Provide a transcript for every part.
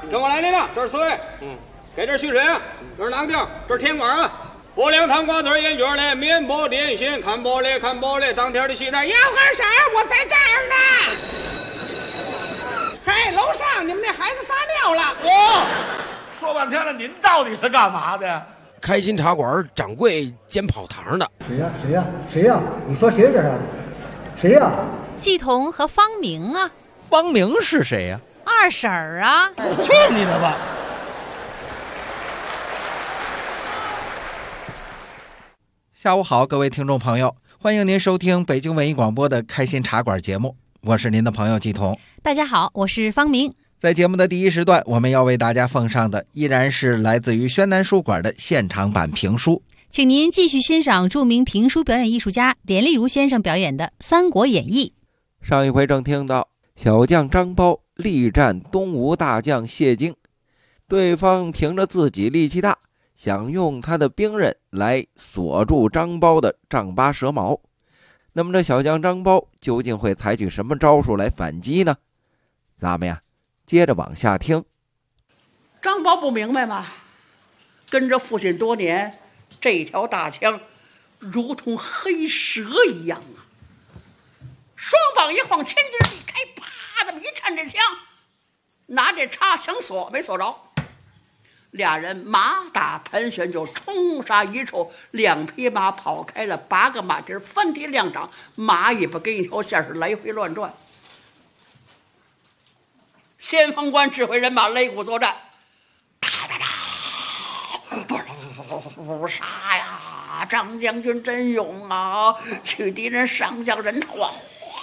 跟我来，领导，这是4位。给这蓄水啊，这是囊丁，这是甜瓜啊。拨凉汤瓜子眼卷嘞，面包点心，看玻璃看玻璃，当天的西单要干啥？我在这儿呢。嘿，楼上你们那孩子撒尿了。 说半天了，您到底是干嘛的？ 开心茶馆掌柜煎泡糖的。 谁呀？你说谁这是？谁呀？ 季彤和方明啊。 方明是谁呀？ 二婶儿啊。 去你的吧！ 下午好，各位听众朋友，欢迎您收听北京文艺广播的开心茶馆节目，我是您的朋友季彤。 大家好，我是方明。 在节目的第一时段，我们要为大家奉上的依然是来自于宣南书馆的现场版评书， 请您继续欣赏著名评书表演艺术家连丽如先生表演的《三国演义》。 上一回正听到小将张苞力战东吴大将谢经，对方凭着自己力气大，想用他的兵刃来锁住张苞的丈八蛇矛。那么这小将张苞究竟会采取什么招数来反击呢？咱们呀接着往下听。 张苞不明白吗？跟着父亲多年，这条大枪如同黑蛇一样啊！双膀一晃，千斤一开，啪，这么一颤，这枪拿这插想锁，没锁着。俩人马打盘旋，就冲杀一处，两匹马跑开了，8个马蹄翻蹄亮掌，马尾巴跟一条线是来回乱转。先锋官指挥人马擂鼓作战，不杀呀！张将军真勇啊，取敌人上将人头啊！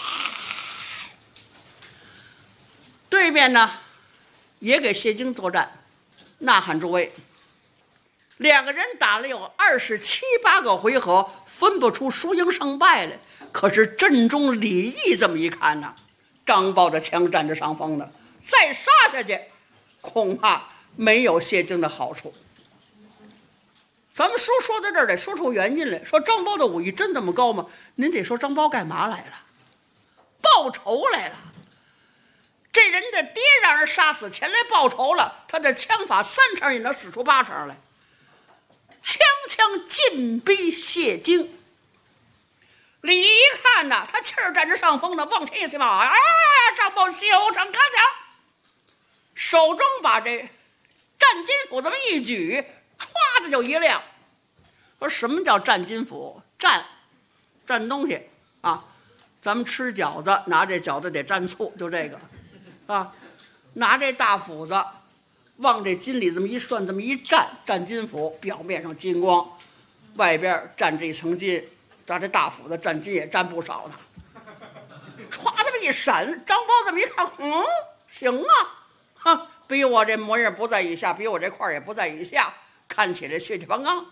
对面呢也给谢经作战，呐喊诸位，两个人打了有27、8个回合，分不出输赢胜败来。可是阵中李毅这么一看呢，张苞的枪占着上风呢，再杀下去恐怕没有谢经的好处。咱们说到这儿得说出原因来，说张苞的武艺真这么高吗？您得说张苞干嘛来了？报仇来了。这人的爹让人杀死，前来报仇了，他的枪法3成也能使出8成来，枪进逼谢经。李一看呐，他气儿占着上风呢，往前一起跑，张苞修成钢枪，手中把这战金斧这么一举，歘的就一亮。说什么叫战金斧？蘸东西啊，咱们吃饺子拿这饺子得蘸醋，就这个啊，拿这大斧子往这金里这么一涮，这么一蘸金斧，表面上金光，外边蘸这一层金，咱这大斧子蘸金也蘸不少呢。歘这么一闪，张苞这么一看，行啊，比我这模样不在以下，比我这块也不在以下，看起来血气方刚。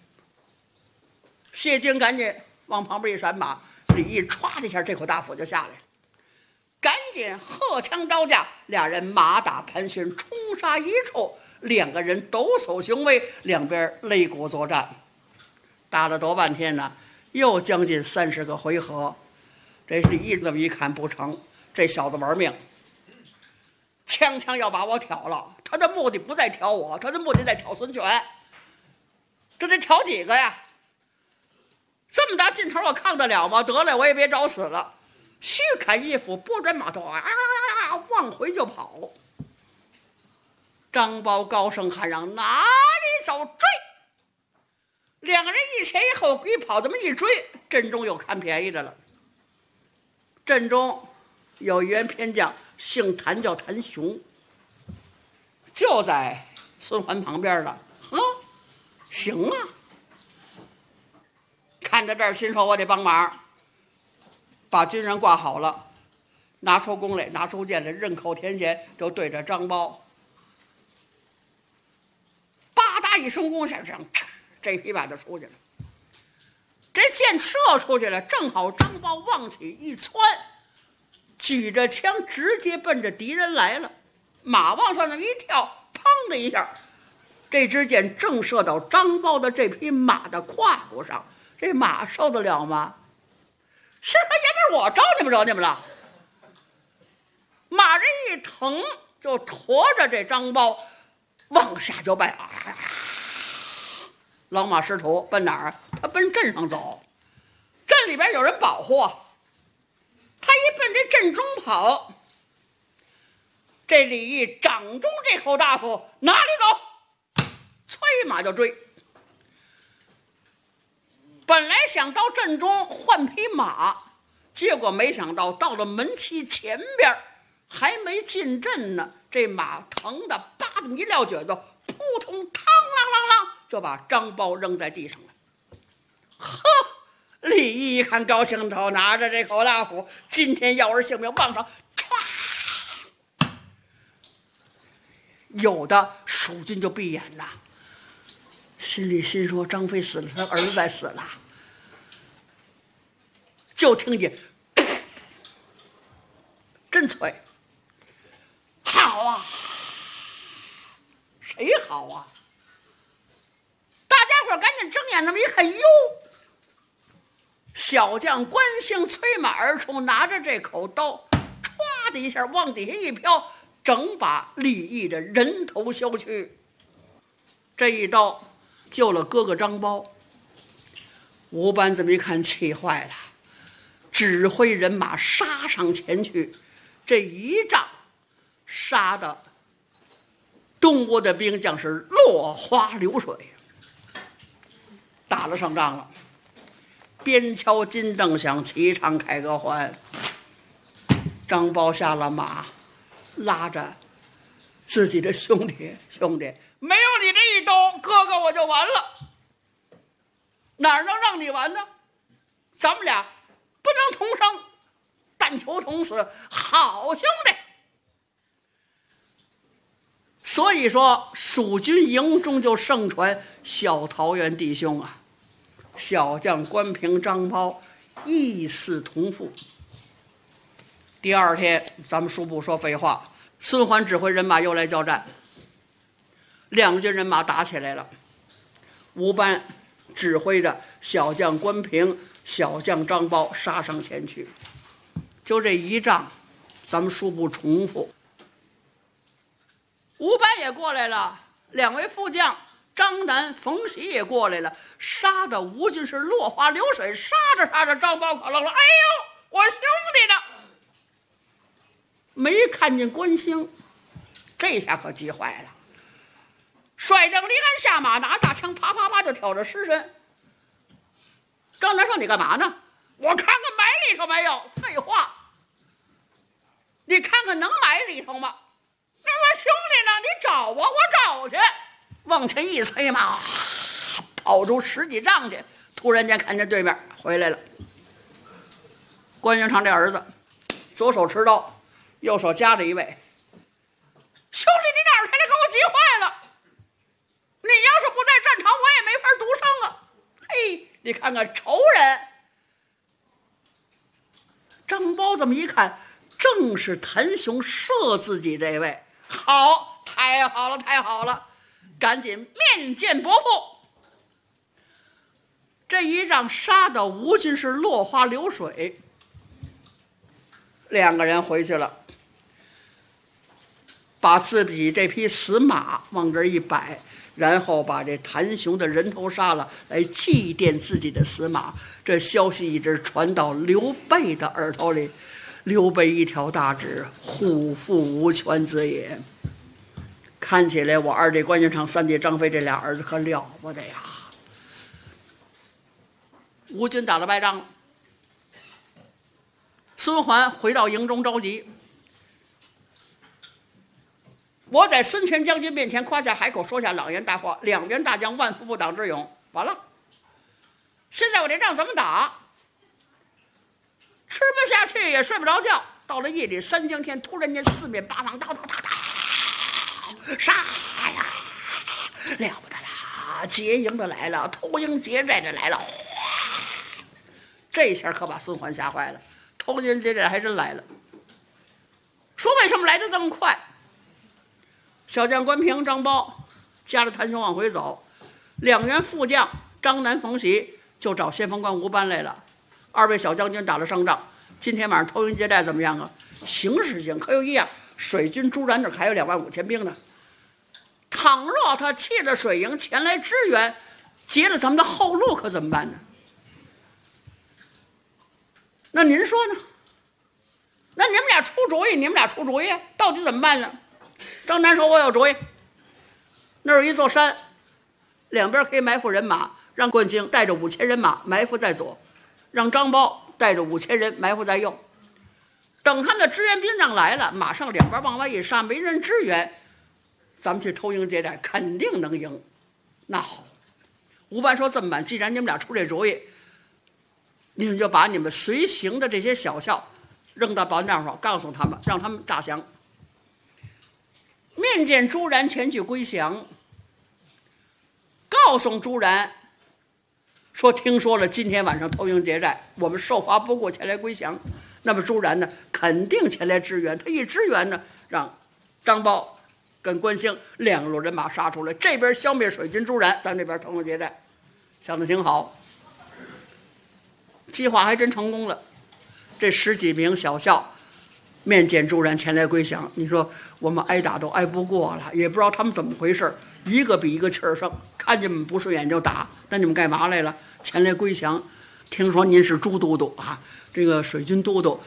谢经赶紧往旁边一闪马，李毅歘的一下，这口大斧就下来了，赶紧荷枪招架，俩人马打盘旋，冲杀一处，两个人抖擞雄威，两边擂鼓作战，打了多半天呢，又将近30个回合。这李毅这么一看不成，这小子玩命，枪要把我挑了，他的目的不在挑我，他的目的在挑孙权。这得挑几个呀？这么大劲头我抗得了吗？得了，我也别找死了。虚砍一斧，拨转马头，往回就跑。张苞高声喊嚷：“哪里走？追！”两个人一前一后一跑，这么一追，阵中又看便宜的了。阵中有一员偏将，姓谭，叫谭雄，就在孙桓旁边了。行啊，看到这儿，心说我得帮忙，把军人挂好了，拿出弓来，拿出剑来，刃口填弦，就对着张苞，吧嗒一声弓响，这匹马就出去了。这箭射出去了，正好张苞往起一窜，举着枪直接奔着敌人来了。马往上那么一跳，砰的一下，这支箭正射到张苞的这匹马的胯骨上。这马受得了吗？是他爷们我招你们惹你们了。马人一疼， 就驮着这张苞往下就拜。老马识途，奔哪儿？他奔镇上走。镇里边有人保护，他一奔这镇中跑。这李毅掌中这口大斧，哪里走？催马就追。本来想到镇中换匹马，结果没想到到了门旗前边，还没进镇呢，这马疼的叭这么一撂蹶子，扑通嘡啷啷啷就把张苞扔在地上了。呵，李毅一看高兴头，拿着这口大斧，今天要是性命往上，歘！有的蜀军就闭眼了，心里心说：张飞死了，他儿子在死了。就听见真脆，好啊！谁好啊？大家伙赶紧睁眼那么一看，哟！小将关兴催马而出，拿着这口刀，歘的一下往底下一飘，整把李毅的人头削去。这一刀救了哥哥张苞。吴班这么一看，气坏了，指挥人马杀上前去。这一仗杀的东吴的兵将是落花流水，打了上仗了。边敲金镫响，齐唱凯歌欢。张苞下了马，拉着自己的兄弟，兄弟，没有你这一刀，哥哥我就完了。哪能让你完呢？咱们俩不能同生，但求同死，好兄弟。所以说，蜀军营中就盛传小桃园弟兄啊，小将关平、张苞义似同父。第二天，咱们书不说废话，孙桓指挥人马又来交战，两军人马打起来了。吴班指挥着小将关平、小将张苞杀上前去。就这一仗，咱们书不重复。吴班也过来了，两位副将张南、冯喜也过来了，杀的吴军是落花流水。杀着杀着，张苞可愣了，哎呦，我兄弟呢？没看见关兴，这下可急坏了，甩着离鞍下马，拿大枪啪啪啪就挑着尸身。张南说：“你干嘛呢？我看看埋里头没有。”废话，你看看能埋里头吗？那我兄弟呢？你找我，我找去。往前一催马，跑出10几丈去，突然间看见对面回来了。关云长这儿子，左手持刀，右手夹着一位。兄弟，你哪儿才来？给我急坏了！你要是不在战场，我也没法独生啊！嘿，你看看仇人。张苞这么一看，正是谭雄射自己这位。好，太好了，太好了！赶紧面见伯父。这一仗杀的吴军是落花流水。两个人回去了，把自己这匹死马往这一摆，然后把这谭雄的人头杀了，来祭奠自己的死马。这消息一直传到刘备的耳朵里，刘备一条大指，虎父无犬子也。看起来我二弟关云长、三弟张飞这俩儿子可了不得呀！吴军打了败仗了，孙桓回到营中着急。我在孙权将军面前夸下海口，说下朗言大话，两员大将万夫不挡之勇。完了，现在我这仗怎么打？吃不下去，也睡不着觉。到了夜里3更天，突然间四面八方，刀杀呀，了不得了！劫营的来了，偷营劫寨的来了。这下可把孙桓吓坏了，偷营劫寨还真来了。说为什么来得这么快？小将关平、张苞夹着谭雄往回走，两员副将张南、冯喜就找先锋官吴班来了。二位小将军打了胜仗，今天晚上偷营劫寨怎么样啊？形势性可有一样， 水军朱然那还有25000兵呢。倘若他弃了水营前来支援，截了咱们的后路，可怎么办呢？那您说呢？那你们俩出主意，到底怎么办呢？张南说：“我有主意。那儿有一座山，两边可以埋伏人马，让冠兴带着5000人马埋伏在左，让张苞带着5000人埋伏在右。等他们的支援兵将来了，马上两边往外一杀，没人支援，咱们去偷营劫寨，肯定能赢。”那好，吴班说：“这么办，既然你们俩出这主意，你们就把你们随行的这些小校扔到保险上，告诉他们，让他们诈降。”面见朱然前去归降，告诉朱然说：“听说了，今天晚上偷营劫寨，我们受罚不顾前来归降。”那么朱然呢，肯定前来支援。他一支援呢，让张苞跟关兴2路人马杀出来，这边消灭水军朱然，咱这边偷营劫寨，想得挺好。计划还真成功了。这10几名小校面见朱然前来归降，你说我们挨打都挨不过了，也不知道他们怎么回事，一个比一个气儿盛，看见你们不顺眼就打。那你们干嘛来了？前来归降。听说您是朱都督啊，这个水军都督，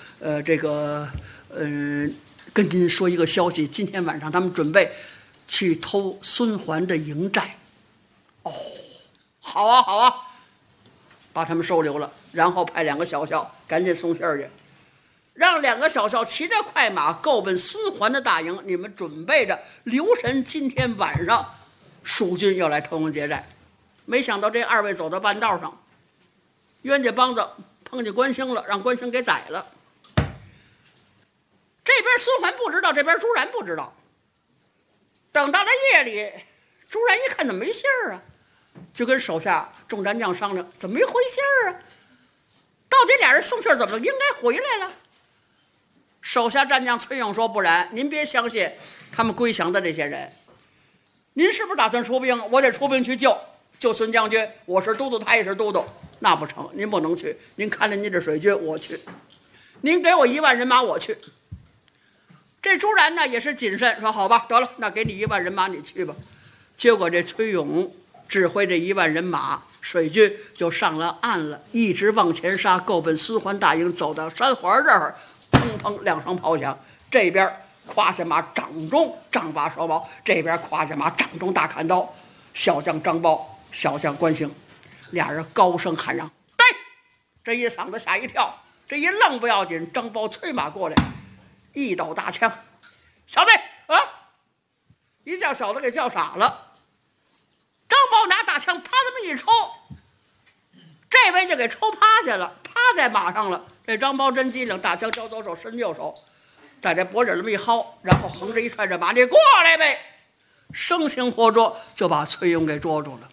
跟您说一个消息，今天晚上他们准备去偷孙桓的营寨。哦，好啊好啊，把他们收留了，然后派2个小校赶紧送信儿去，让2个小校骑着快马够奔孙桓的大营，你们准备着留神，今天晚上蜀军要来偷营劫寨。没想到这2位走到半道上，冤家帮子碰见关兴了，让关兴给宰了。这边孙桓不知道，这边朱然不知道。等到了夜里，朱然一看怎么没信儿啊，就跟手下众战将商量，怎么没回信儿啊？到底俩人送信儿怎么了？应该回来了。手下战将崔勇说：“不然，您别相信他们归降的这些人。您是不是打算出兵？我得出兵去救孙将军。我是都督，他也是都督，那不成，您不能去。您看着您这水军，我去。您给我1万人马，我去。”这朱然呢也是谨慎，说：“好吧，得了，那给你1万人马，你去吧。”结果这崔勇指挥这1万人马，水军就上了岸了，一直往前杀，够奔孙桓大营，走到山环这儿，砰砰2声炮响，这边胯下马掌中丈八蛇矛，这边胯下马掌中大砍刀，小将张苞，小将关兴，俩人高声喊嚷：“对！”这一嗓子吓一跳，这一愣不要紧，张苞催马过来，一抖大枪：“小子啊！”一叫小子给叫傻了。张苞拿大枪啪这么一抽，这位就给抽趴下了，趴在马上了。这张苞真机灵，大枪交左手，伸右手，在这脖领这么一薅，然后横着一踹，这马，你过来呗！生擒活捉，就把崔勇给捉住了。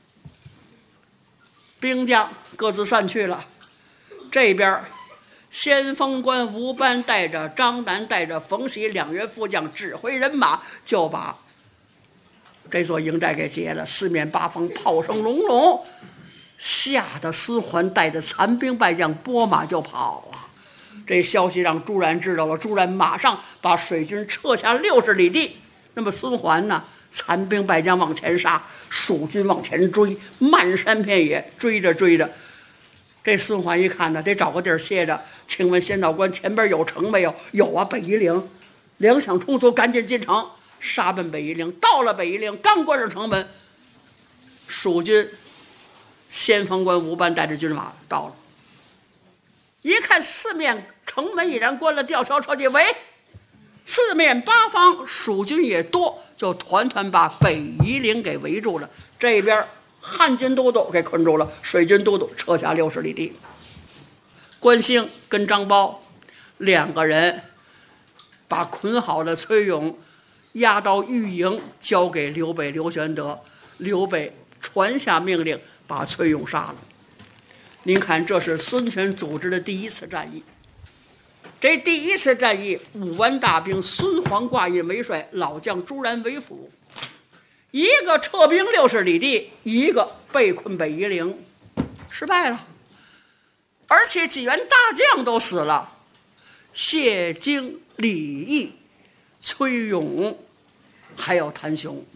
兵将各自散去了。这边先锋官吴班带着张南带着冯喜2员副将指挥人马，就把这座营寨给劫了。四面八方炮声隆隆，吓得孙桓带着残兵败将拨马就跑啊！这消息让朱然知道了，朱然马上把水军撤下60里地。那么孙桓呢，残兵败将往前杀，蜀军往前追，漫山遍野追着追着。这孙桓一看呢，得找个地儿歇着。请问先导官，前边有城没有？有啊，北夷陵。粮饷充足，赶紧进城，杀奔北夷陵。到了北夷陵，刚关上城门，蜀军先锋官吴班带着军马到了。一看四面城门已然关了，吊桥车骑围，四面八方蜀军也多，就团团把北夷陵给围住了。这边汉军都督给困住了，水军都督撤下60里地。关兴跟张苞2个人把捆好的崔勇押到御营，交给刘备刘玄德。刘备传下命令，把崔勇杀了。您看，这是孙权组织的第1次战役。这第1次战役，5万大兵，孙桓挂印为帅，老将朱然为辅。一个撤兵60里地，一个被困北夷陵，失败了，而且几员大将都死了。谢经、李毅崔勇，还有谭雄。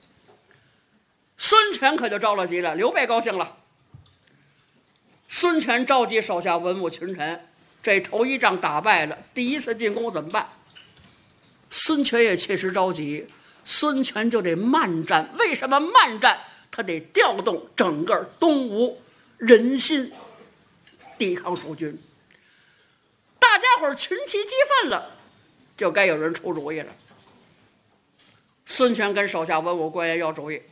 孙权可就着了急了，刘备高兴了。孙权召集手下文武群臣，这头一仗打败了，第一次进攻怎么办？孙权也确实着急，孙权就得慢战。为什么慢战？他得调动整个东吴人心，抵抗蜀军。大家伙群起激愤了，就该有人出主意了。孙权跟手下文武官员要主意：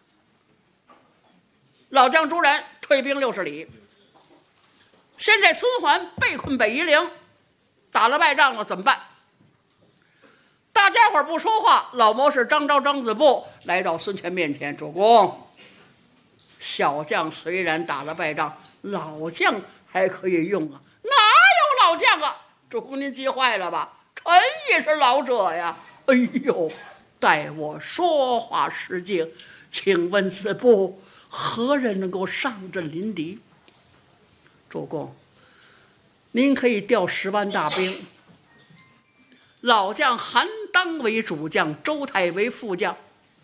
老将朱然退兵60里，现在孙桓被困北夷陵，打了败仗了，怎么办？大家伙不说话，老谋士张昭、张子布来到孙权面前：主公，小将虽然打了败仗，老将还可以用啊。哪有老将啊？主公您急坏了吧？臣也是老者呀。哎呦，待我说话失敬，请问子布何人能够上阵临敌？主公，您可以调10万大兵，老将韩当为主将，周泰为副将，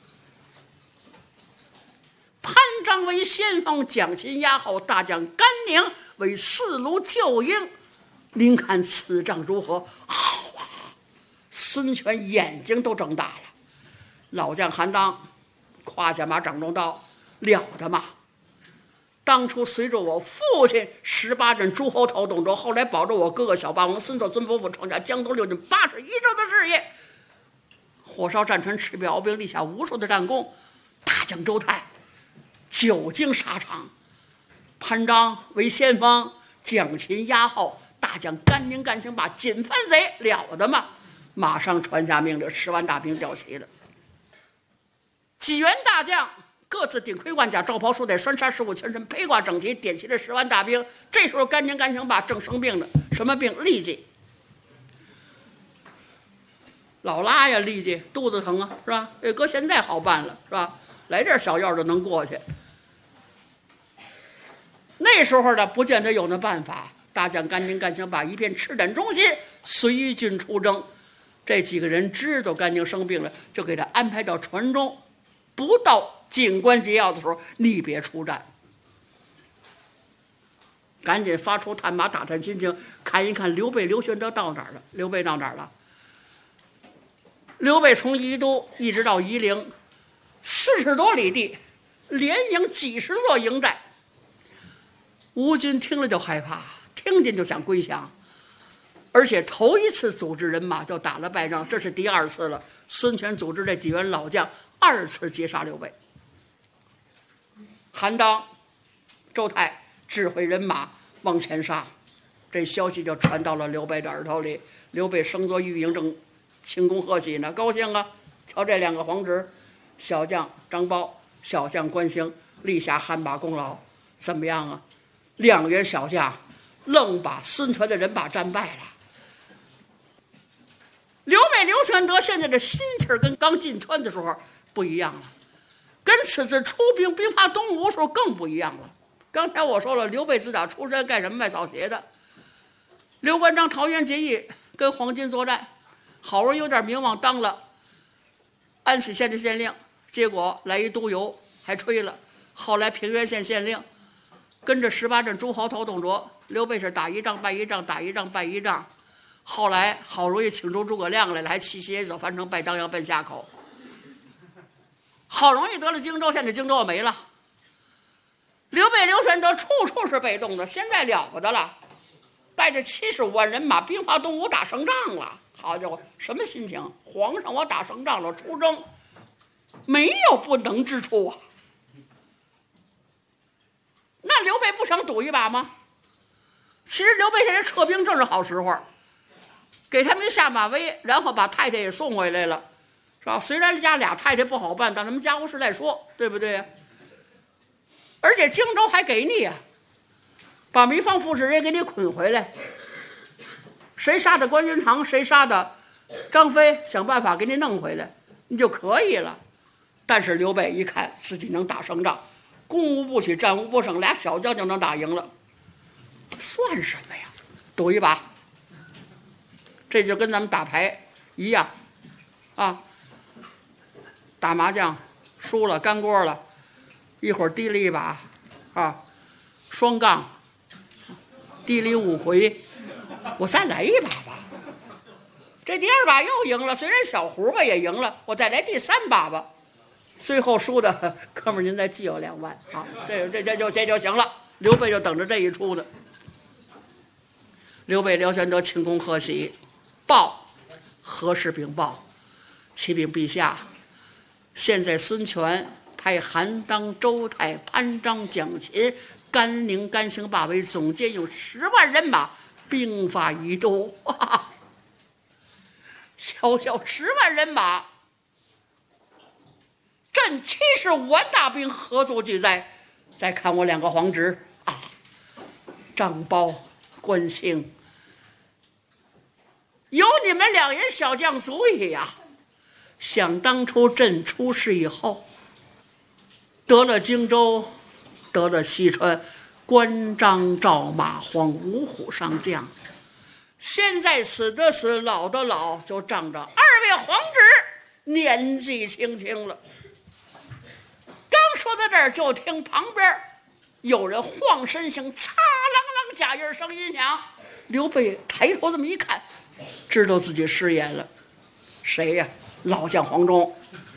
潘璋为先锋，蒋钦压后，大将甘宁为4路救营。您看此仗如何？好啊！孙权眼睛都睁大了。老将韩当胯下马掌中刀，了得嘛！当初随着我父亲18任诸侯讨董卓，后来保着我哥哥小霸王孙策、孙伯符创下江东6郡81州的事业，火烧战船，赤壁鏖兵，立下无数的战功。大将周泰久经沙场，潘璋为先锋，蒋钦压后，大将甘宁、甘兴霸锦藩贼，了得嘛！马上传下命令，10万大兵调齐了。几员大将各自顶盔贯甲，罩袍束带，拴纱饰物，全身披挂整齐，点齐了10万大兵。这时候甘宁、甘兴霸正生病呢，什么病？痢疾。老拉呀，痢疾，肚子疼啊，是吧？这搁现在好办了，是吧？来点小药就能过去。那时候呢，不见得有那办法。大将甘宁、甘兴霸一片赤胆忠心，随军出征。这几个人知道甘宁生病了，就给他安排到船中，不到紧关节要的时候，你别出战。赶紧发出探马，打探军情，看一看刘备、刘玄德到哪儿了。刘备到哪儿了？刘备从宜都一直到夷陵，40多里地，连营几10座营寨。吴军听了就害怕，听见就想归降。而且头一次组织人马就打了败仗，这是第2次了。孙权组织这几员老将2次截杀刘备。韩当、周泰指挥人马往前杀，这消息就传到了刘备的耳朵里。刘备升作御营，正庆功贺喜呢，高兴啊！瞧这2个皇侄，小将张苞，小将关兴，立下汗马功劳，怎么样啊？2员小将愣把孙权的人马战败了。刘备、刘玄德现在的心气儿跟刚进川的时候不一样了，跟此次出兵兵发东吴时候更不一样了。刚才我说了，刘备自打出山干什么？卖草鞋的。刘关张桃园结义，跟黄巾作战，好容易有点名望，当了安喜县的县令，结果来一督邮还吹了。后来平原县县令，跟着18镇诸侯讨董卓，刘备是打一仗败一仗，打一仗败一仗。后来好容易请出诸葛亮来了，还弃鞋走樊城，拜当阳，奔下口。好容易得了荆州，现在荆州也没了。刘备、刘玄德处处是被动的，现在了不得了，带着75万人马兵发东吴，打胜仗了。好家伙，什么心情？皇上，我打胜仗了，出征，没有不能之处啊。那刘备不想赌一把吗？其实刘备现在撤兵正是好时候，给他们下马威，然后把太太也送回来了，是吧？虽然家俩太太不好办，但他们家务事再说，对不对呀？而且荆州还给你呀，把糜芳副使也给你捆回来。谁杀的关云长，谁杀的张飞，想办法给你弄回来，你就可以了。但是刘备一看自己能打胜仗，攻无不取，战无不胜，俩小将就能打赢了，算什么呀？赌一把。这就跟咱们打牌一样， 啊，打麻将输了干锅了，一会儿提了一把啊，双杠提了5魁，我再来一把吧。这第2把又赢了，虽然小胡吧也赢了，我再来第3把吧。最后输的哥们儿，您再记我2万啊！这就行了。刘备就等着这一出呢。刘备、刘玄德庆功贺喜，报何氏禀报，启禀陛下，现在孙权派韩当、周泰、潘璋、蒋勤、甘宁、甘兴霸为总监，有10万人马兵发宜都。小小10万人马，朕75万大兵何足惧哉？再看我2个皇侄啊，张苞、关兴，有你们2员小将足矣呀！想当初朕出事以后，得了荆州，得了西川，关张赵马黄5虎上将。现在死的死，老的老，就仗着2位皇侄年纪轻轻了。刚说到这儿，就听旁边有人晃身形，擦啷啷假音声音响。刘备抬头这么一看，知道自己失言了。谁呀？老将黄忠。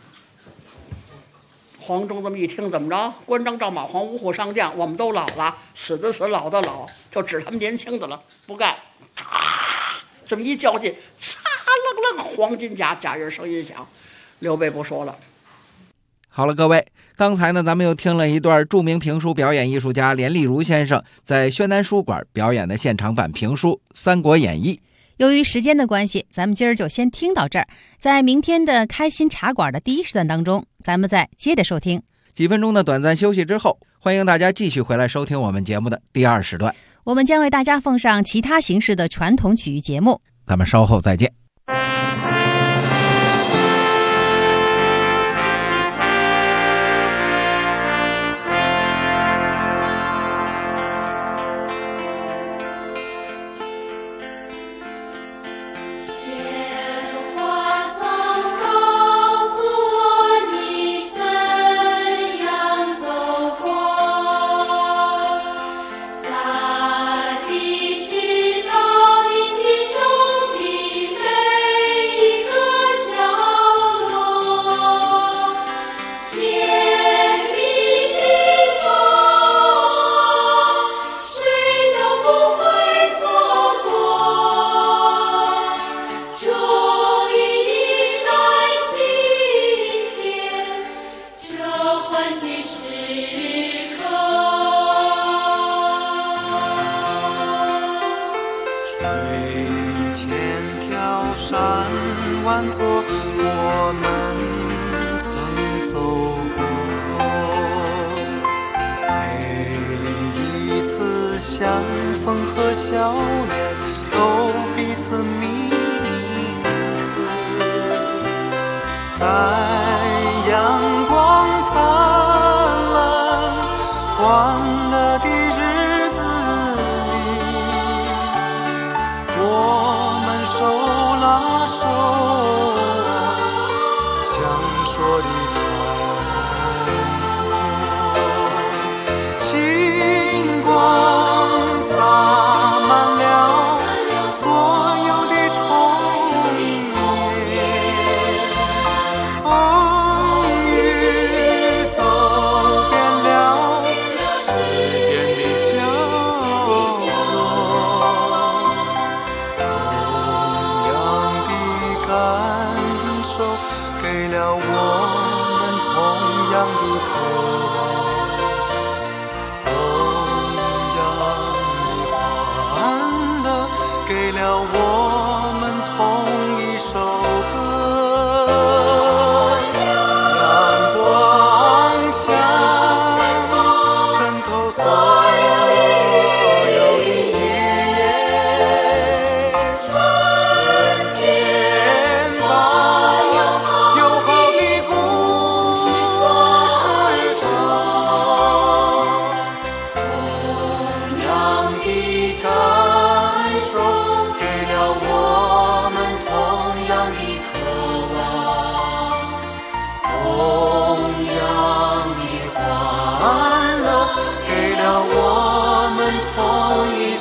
黄忠这么一听，怎么着？关张赵马黄5虎上将，我们都老了，死的死，老的老，就指他们年轻的了，不干。这么一较劲，擦楞楞，黄金甲假人声音响。刘备不说了。 好了，各位，刚才呢，咱们又听了一段著名评书表演艺术家连丽如先生在宣南书馆表演的现场版评书《三国演义》。 由于时间的关系，咱们今儿就先听到这儿。在明天的开心茶馆的第1时段当中，咱们再接着收听。 几分钟的短暂休息之后，欢迎大家继续回来收听我们节目的第2时段。 我们将为大家奉上其他形式的传统曲艺节目。 咱们稍后再见。 万座我们曾走过，每一次相逢和笑脸都彼此铭刻，在阳光灿烂欢乐的日子里，我们手拉手说的太多，星光洒满了所有的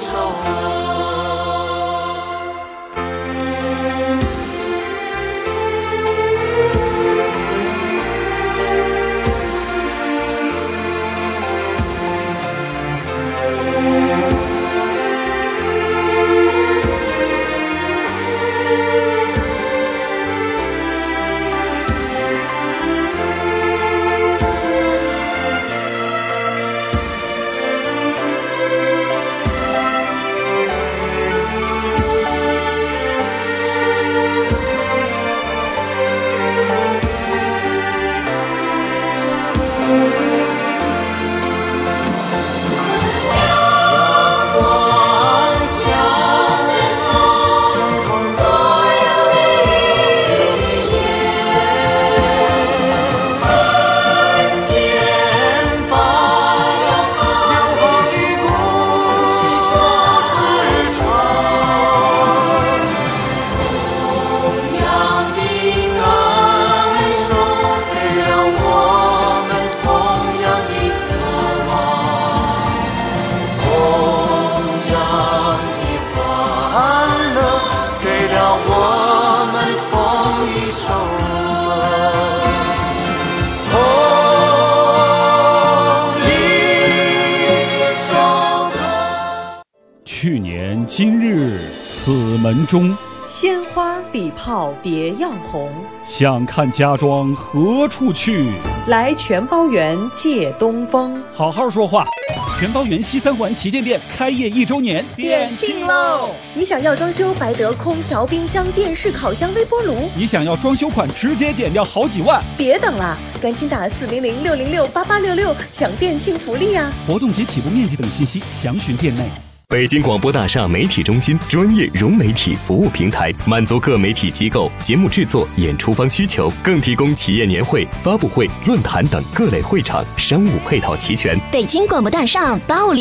首。 去年今日此门中， 鲜花礼炮别样红。 想看家庄何处去？ 来全包园借东风。 好好说话。全包园西三环旗舰店开业1周年， 店庆喽！你想要装修，白得空调、冰箱、电视、烤箱、微波炉。 你想要装修款，直接减掉好几万。 别等了，赶紧打400-606-8866抢店庆福利呀！ 活动及起步面积等信息详询店内。 北京广播大厦媒体中心专业融媒体服务平台，满足各媒体机构节目制作、演出方需求，更提供企业年会、发布会、论坛等各类会场，商务配套齐全。 北京广播大厦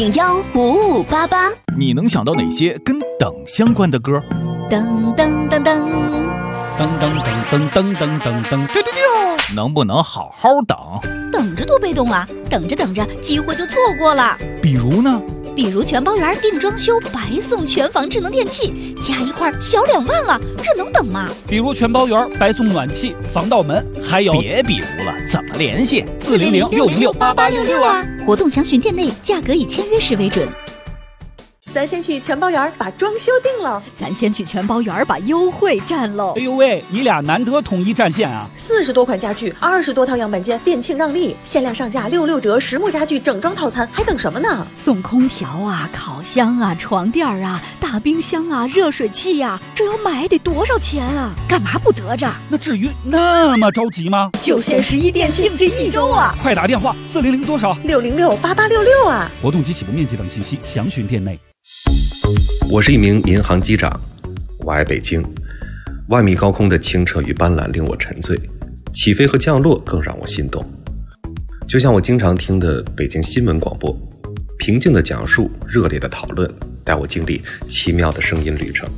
8515588。 你能想到哪些跟等相关的歌？ 噔噔噔噔噔噔噔噔噔噔噔噔， 能不能好好等？ 等着多被动啊！等着等着，机会就错过了。 比如呢？ 比如全包园定装修白送全房智能电器，加一块小2万了，这能等吗？ 比如全包园白送暖气、防盗门，还有别比如了，怎么联系 ？400-606-8866啊！活动详询店内，价格以签约时为准。 咱先去全包园把装修定了， 咱先去全包园把优惠占喽。 哎呦喂，你俩难得统一战线啊 ！40多款家具，20多套样板间，店庆让利，限量上架66折，实木家具整装套餐，还等什么呢？ 送空调啊，烤箱啊，床垫啊，大冰箱啊，热水器啊，这要买得多少钱啊？干嘛不得着？ 那至于那么着急吗？ 就限11店庆这1周啊！ 快打电话400多少 ？606-8866啊！ 活动及起步面积等信息详询店内。 我是一名民航机长，我爱北京。万米高空的清澈与斑斓令我沉醉，起飞和降落更让我心动。就像我经常听的北京新闻广播，平静的讲述，热烈的讨论，带我经历奇妙的声音旅程。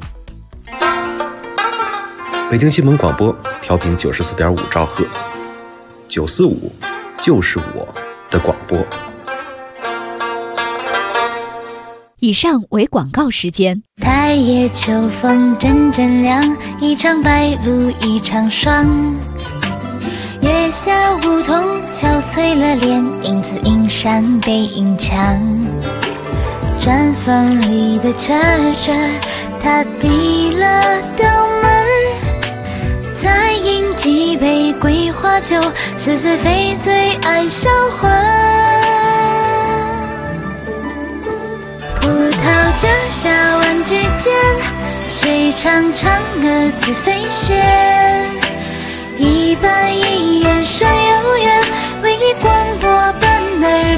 北京新闻广播调频94.5兆赫，945就是我的广播。 以上为广告时间。 太夜秋风阵阵凉，一场白露一场霜。月下梧桐憔悴了脸，因此映上背影墙。毡房里的车车，他递了刀门，再饮几杯桂花酒，似是非醉爱销魂。葡萄架下玩具间，谁唱嫦娥自飞仙？一板一眼闪悠远，为你广播奔耳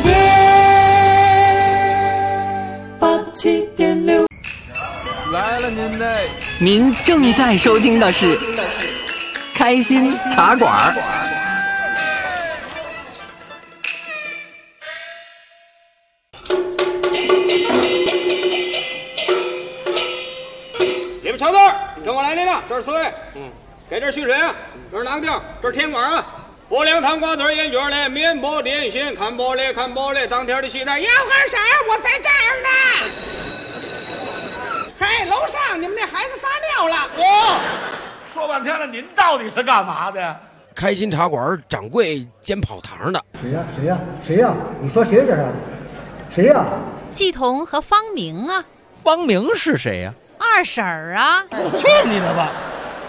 边。87.6 来了您嘞！您正在收听的是开心茶馆。 你们瞧这儿，跟我来您了，这是4位。给这续水啊，这是囊丁，这是甜瓜啊。拨凉糖瓜子烟卷嘞，面包点心，看玻璃看玻璃，当天的期待要干啥？我在这儿呢。 孩子撒尿了。 说半天了，您到底是干嘛的呀？ 开心茶馆掌柜兼跑堂的。 谁呀？谁呀？谁呀？你说谁这是？谁呀？ 季彤和方明啊。 方明是谁呀？ 二婶儿啊。 去你的吧！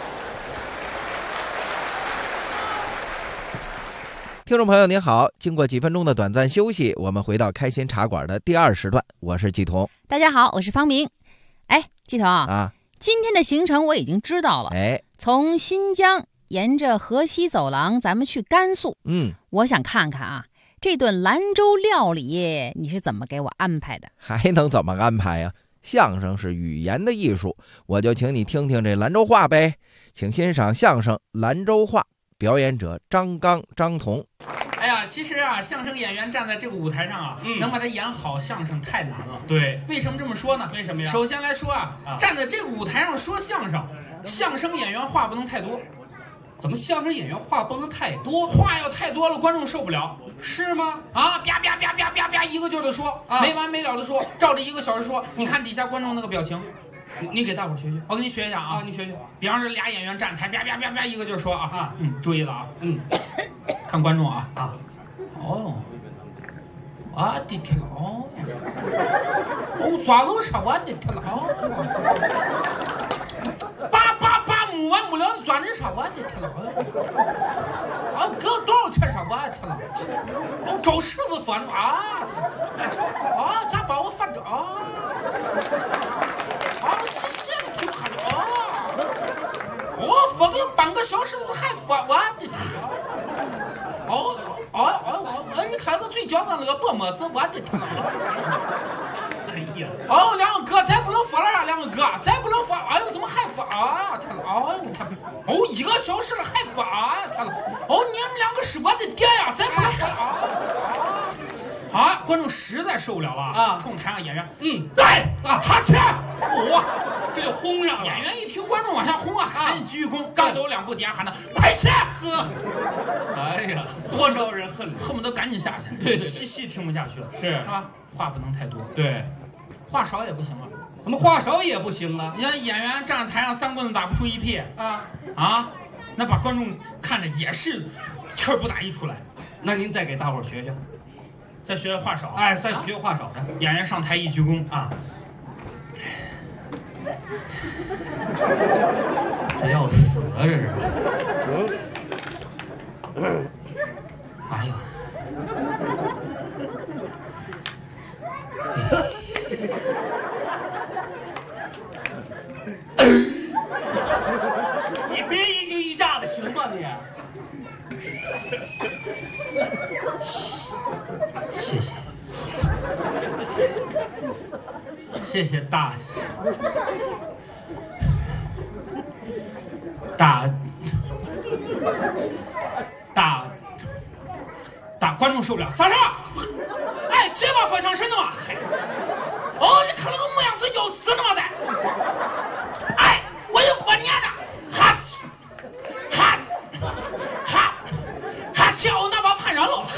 听众朋友您好，经过几分钟的短暂休息，我们回到开心茶馆的第2时段，我是季彤。 大家好，我是方明。哎，季彤啊， 今天的行程我已经知道了。 哎， 从新疆沿着河西走廊，咱们去甘肃。我想看看啊，这顿兰州料理你是怎么给我安排的？ 还能怎么安排呀？相声是语言的艺术，我就请你听听这兰州话呗。请欣赏相声《兰州话》，表演者张刚、张彤。 哎呀，其实啊，相声演员站在这个舞台上啊，能把它演好相声太难了。 对， 为什么这么说呢？ 为什么呀？ 首先来说啊，站在这个舞台上说相声，相声演员话不能太多。 怎么相声演员话不能太多？ 话要太多了，观众受不了， 是吗？ 啊，啪啪啪啪啪啪，一个劲儿的说，没完没了的说，照着1个小时说。你看底下观众那个表情。 你给大伙学学， 我给你学一下啊！ 你学学。 比方说俩演员站台，啪啪啪啪，一个劲儿说啊，注意了啊，看观众啊，哦，我的天哦，抓漏啥？我的天哦，把没完没了的钻的啥？我的天啊，给了多少钱啥？我的天哦，找柿子翻啊，咋把我翻着啊？谢了，挺好的疯了半个小时还翻，我的天！你看那个嘴角上那个薄沫子，我的天！ 哎呀！ 两个哥再不能发了呀，两个哥再不能发，哎呦，怎么还发啊？天哪！你看，1个小时了还发，天哪！你们两个是我的爹呀，再不能发观众实在受不了了啊！冲台上演员，对哈欠， 这就轰上了。 演员一听观众往下轰啊，赶紧鞠躬，刚走2步，底下喊他快下！ 哎呀，多招人恨不得赶紧下去。 对， 戏听不下去了。 是啊，话不能太多。 对， 话少也不行啊。 怎么话少也不行啊？ 你看演员站在台上3棍子打不出一屁那把观众看着也是气儿不打一处来。 那您再给大伙学学。 再学话少， 再学话少的。 演员上台一鞠躬啊， 这要死啊！这是。 哎呦， 你别一惊一乍的行吗你？ 谢谢，谢谢大观众受不了，撒手！哎，这把发相声的嘛？你看那个模样子要死了嘛的！哎，我有4年的，哈叫那把判上了，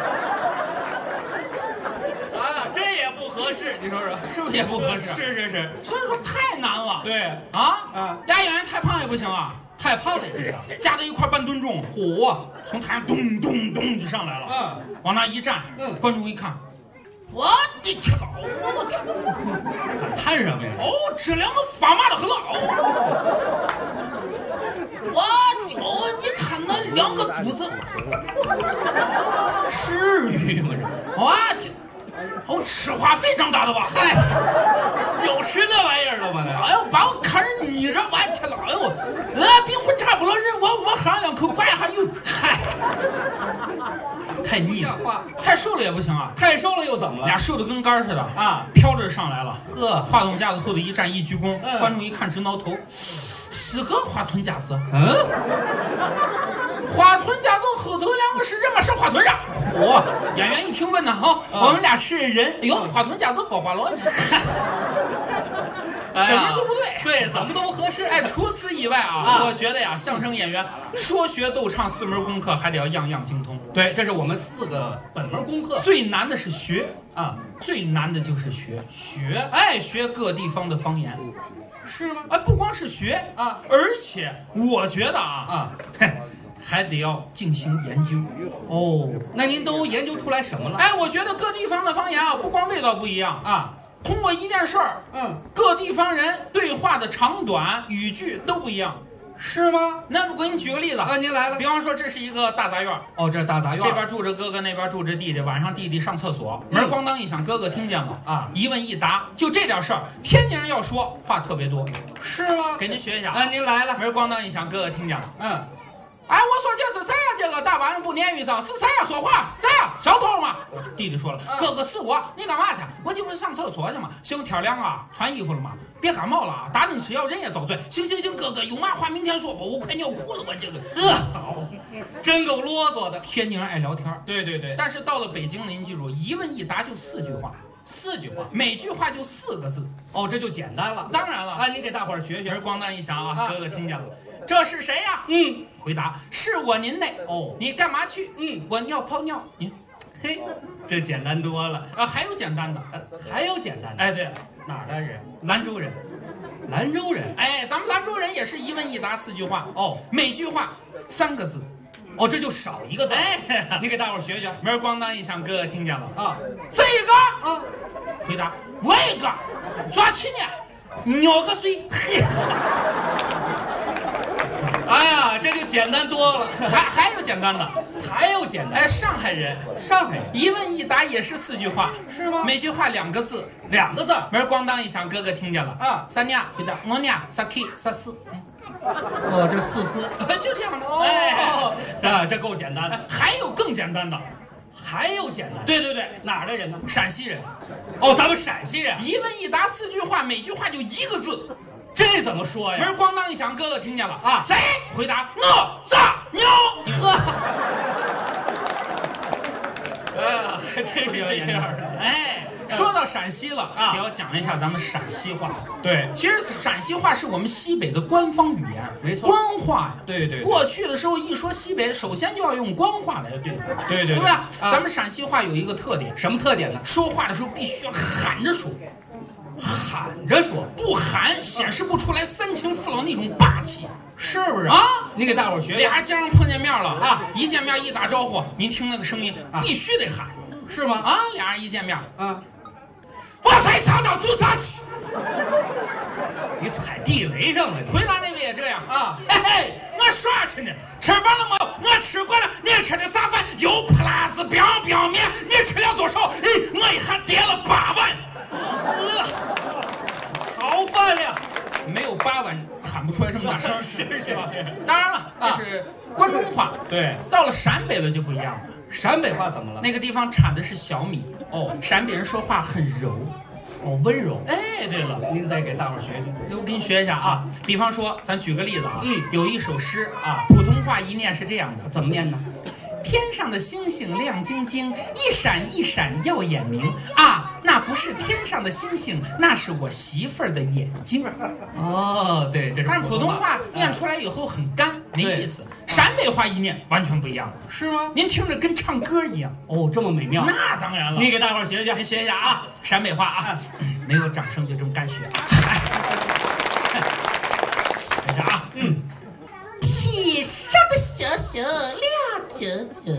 这也不合适，你说说， 是不是也不合适？ 是， 所以说太难了。 对俩演员太胖也不行啊， 太胖了也不行， 加在一块半吨重，从台上咚咚咚就上来了，往那一站，观众一看，我的天哪！ 感叹什么呀？ 这两个发麻的很了！你看那2个肚子， 至于吗？ 吃化肥长大的吧？ 有吃那玩意儿了吗？ 把我看着腻着，我天哪！冰魂差不了人，我喝2口怪还有太腻了，太瘦了也不行啊！ 太瘦了又怎么了？ 俩瘦的跟杆似的飘着上来了。话筒架子后头一站一鞠躬，观众一看直挠头，4个花臀架子。花臀架子后头2个是人吗？是花臀上。演员一听问呢，我们俩是人。哎呦，花臀架子和花罗。什么都不对， 对，怎么都不合适。 除此以外我觉得呀，相声演员说学逗唱4门功课，还得要样样精通。 对，这是我们4个本门功课。 最难的是学啊，最难的就是学，学各地方的方言。 是吗？ 不光是学啊，而且我觉得还得要进行研究。 哦，那您都研究出来什么了？ 我觉得各地方的方言不光味道不一样啊，通过一件事儿，各地方人对话的长短、语句都不一样。 是吗？ 那我给你举个例子您来了。 比方说，这是一个大杂院。 这是大杂院， 这边住着哥哥，那边住着弟弟。晚上弟弟上厕所，门咣当一响，哥哥听见了啊，一问一答，就这点事儿，天津人要说话特别多， 是吗？ 给您学一下您来了。 门咣当一响，哥哥听见了。我说这是谁呀？这个大晚上不撵雨上是谁呀？说话谁呀？小偷吗？弟弟说了，哥哥是我，你干嘛去？我就是上厕所去嘛。行，天亮啊，穿衣服了嘛，别感冒了啊，打针吃药人也遭罪。行，哥哥有嘛话明天说吧，我快尿裤了，我这个。 好，真够啰嗦的。 天津人爱聊天， 对。 但是到了北京，您记住，一问一答就4句话 ，4句话， 每句话就4个字。 这就简单了。 当然了， 您给大伙儿学学。 门咣当一响啊，哥哥听见了。这是谁呀？回答是我您的。你干嘛去？我尿泡尿。您， 嘿，这简单多了还有简单的， 还有简单的。 对， 哪儿的人？ 兰州人。 兰州人？ 咱们兰州人也是一问一答4句话。每句话3个字。 这就少一个字。你给大伙儿学学。 门咣当一响，哥哥听见了啊。 这个回答我一个抓起呢，尿个水。 这就简单多了。 还有简单的， 还有简单。 上海人，一问一答也是4句话， 是吗？ 每句话2个字 ，2个字。 门咣当一响，哥哥听见了啊。3娘回答我娘3K 3四。 这4丝就这样的。 这够简单的。 还有更简单的， 还有简单。 对， 哪儿的人呢？ 陕西人。 咱们陕西人， 一问一答4句话，每句话就1个字。 这怎么说呀？ 门咣当一响，哥哥听见了啊。谁？回答我炸牛。 这是这样的。 说到陕西了也要讲一下咱们陕西话。 对， 其实陕西话是我们西北的官方语言， 没错， 官话呀。 对。 过去的时候一说西北，首先就要用官话来对付。 对， 对不对？咱们陕西话有一个特点， 什么特点呢？ 说话的时候必须要喊着说。 喊着说， 不喊显示不出来3秦父老那种霸气， 是不是啊？ 你给大伙儿学。 俩街上碰见面了啊，一见面一打招呼，您听那个声音必须得喊， 是吗？ 俩人一见面我才想到朱砂去。你踩地雷上了。 回答那位也这样嘿， 我耍去呢，吃饭了没有？我吃过了。你吃的啥饭？油泼辣子表面。你吃了多少？我一喊跌了8万。 好饭量， 没有8万喊不出来这么大声。 是吧？ 当然了，这是关中话。 对， 到了陕北了就不一样了。 陕北话怎么了？ 那个地方产的是小米。陕北人说话很柔。 温柔。 对了， 您再给大伙儿学学。 我给你学一下啊。比方说，咱举个例子有一首诗普通话一念是这样的， 怎么念呢？ 天上的星星亮晶晶，一闪一闪耀眼明啊！那不是天上的星星，那是我媳妇儿的眼睛。 对，这是。 但是普通话念出来以后很干，没意思。陕北话一念完全不一样， 是吗？ 您听着跟唱歌一样。 这么美妙。 那当然了。 你给大伙儿学学， 您学一下啊，陕北话没有掌声就这么干学。学着啊， 天上的星星亮晶晶，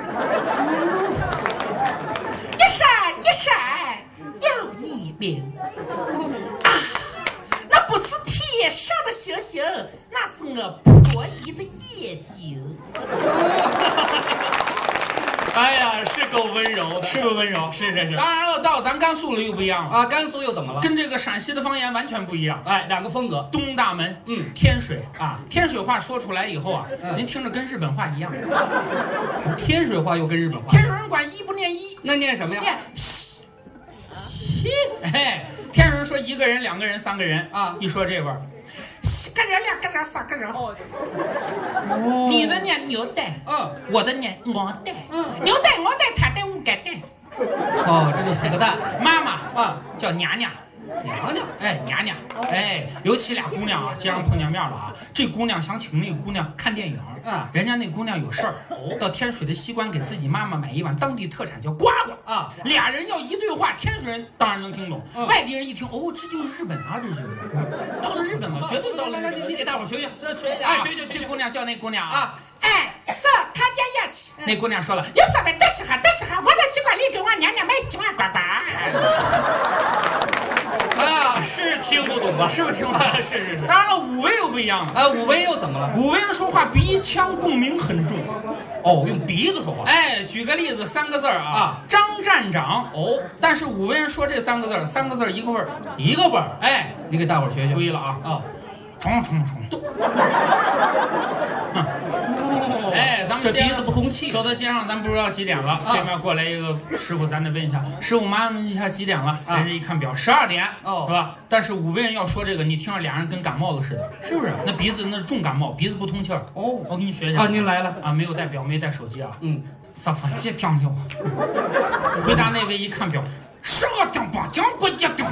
一闪一闪耀一明啊！那不是天上的星星，那是我婆姨的眼睛。 哎呀，是够温柔的， 是不温柔？ 是。 当然了，到咱甘肃了又不一样了甘肃又怎么了？ 跟这个陕西的方言完全不一样。 两个风格。 东大门，天水天水话说出来以后您听着跟日本话一样。 天水话又跟日本话？ 天水人管一不念一， 那念什么呀？ 念西。天水人说1个人、2个人、3个人一说这味儿。1个人、2个人、3个人。你的念牛带，我的念鹅带，牛带、鹅带，他带、5个带。 这就4个蛋。 妈妈叫娘娘， 娘娘，哎，娘娘，哎，有起俩姑娘啊，街上碰见面了啊。这姑娘想请那个姑娘看电影啊，人家那姑娘有事儿，到天水的西关给自己妈妈买一碗当地特产叫呱呱啊。俩人要一对话，天水人当然能听懂，外地人一听，哦，这就是日本啊，这就是到了日本了，绝对到了。来，你给大伙学学，学一下，学。这姑娘叫那姑娘啊， 哎，这看电影去。 那姑娘说了， 有什么都稀罕，我在西关里给我娘娘买西瓜呱呱。 啊，是听不懂吧？ 是不是听不懂？是。当然了，武威又不一样了。 啊，武威又怎么了？ 武威人说话鼻腔共鸣很重。 哦，用鼻子说话。 哎，举个例子，3个字啊，张站长。哦，但是武威人说这3个字一个味儿， 一个味儿。 哎， 你给大伙学学， 注意了啊。冲。哎，咱们这鼻子不通气。 走到街上，咱不知道几点了，对面过来一个师傅，咱得问一下，师傅麻烦问一下几点了？人家一看表，12点，是吧？但是武威人要说这个，你听着俩人跟感冒了似的， 是不是？ 那鼻子那是重感冒，鼻子不通气儿。 哦， 我给你学一下啊，您来了啊，没有带表，没带手机啊。啥发接掉掉？回答那位一看表，12点8讲过一点。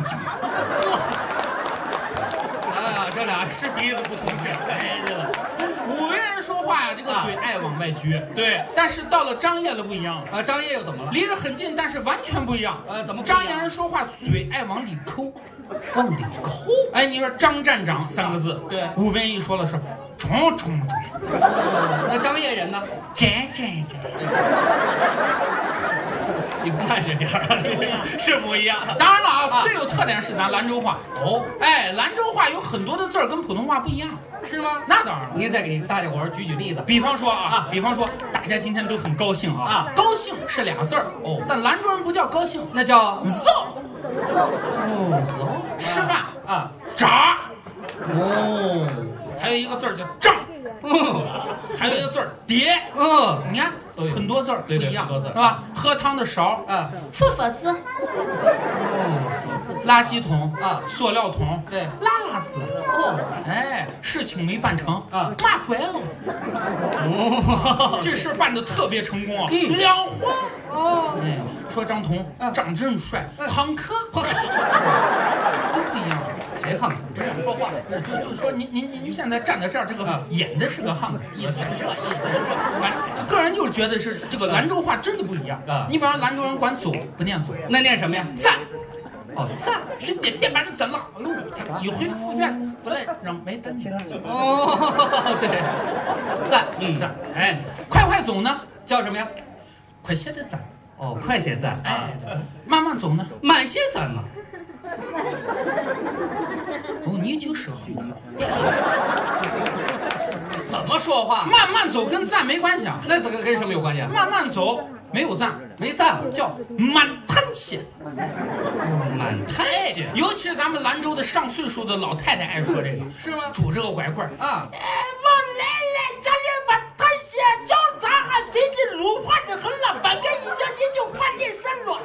这俩是鼻子不通气。 哎，对了，武威人说话呀，这个嘴爱往外撅。对，但是到了张掖了不一样啊。张掖又怎么了？ 离得很近，但是完全不一样。 怎么不一样？ 张掖人说话嘴爱往里抠，往里抠。哎，你说张站长3个字， 对， 武威一说了是冲。 那张掖人呢？ 真。 你看这点儿，是不一样。 当然了啊，最有特点是咱兰州话。哦，哎，兰州话有很多的字儿跟普通话不一样， 是吗？ 那当然了。 您再给大家伙举例子。 比方说大家今天都很高兴啊，高兴是俩字儿哦，但兰州人不叫高兴， 那叫造。 哦， 吃饭啊，炸。 哦， 还有一个字儿叫胀。还有一个字儿叠。你看很多字儿不一样，是吧？喝汤的勺啊， 狒狒子。 垃圾桶啊，塑料桶， 对， 拉拉子。哎，事情没办成啊，骂拐了。这事办得特别成功啊，2环。哎，说张彤长真帅，杭科都不一样。 谁杭科？不是说话， 就说您现在站在这儿，这个演的是个杭科，意思是个人就是觉得是这个兰州话真的不一样啊。你比方兰州人管走不念走， 那念什么呀？ 赞。哦，赞是点把人赞了。哎呦，他一回复院不来让没等你。 哦，对，赞， 赞。哎，快走呢？ 叫什么呀？ 快些的赞。 哦，快些赞。 哎，慢慢走呢？ 慢些赞嘛。 哦，你就是杭科。 怎么说话？ 慢慢走跟赞没关系啊。 那怎么跟什么有关系啊？ 慢慢走没有赞， 没赞叫满滩血。 满滩血， 尤其是咱们兰州的上岁数的老太太爱说这个， 是吗？ 拄这个拐棍啊。 王奶奶家里满滩血，叫啥还最近路换的很了，半个一脚你就换的神了。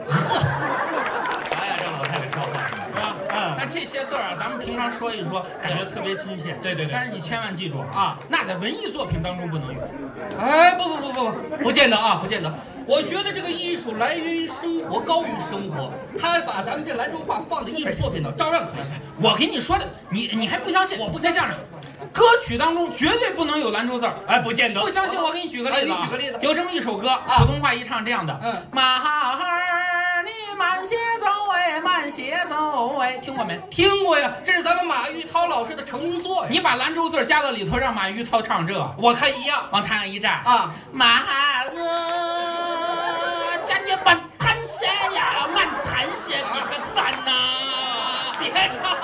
哎呀，这老太太说话。 那这些字啊，咱们平常说一说，感觉特别亲切。对。但是你千万记住啊，那在文艺作品当中不能用。 哎，不见得啊，不见得。我觉得这个艺术来源于生活，高于生活。他把咱们这兰州话放在艺术作品上，照样可以。 我跟你说的，你还不相信？ 我不再这样说，歌曲当中绝对不能有兰州字儿。 哎，不见得。 不相信我给你举个例子。 你举个例子。 有这么一首歌，普通话一唱这样的：马哈儿你慢些走哎，慢些走哎，听过没？ 听过呀，这是咱们马玉涛老师的成名作呀。 你把兰州字加到里头，让马玉涛唱这， 我看一样。 往台上一站啊， 马哈儿家你满滩血呀，满滩血，你个赞呐！ 别唱。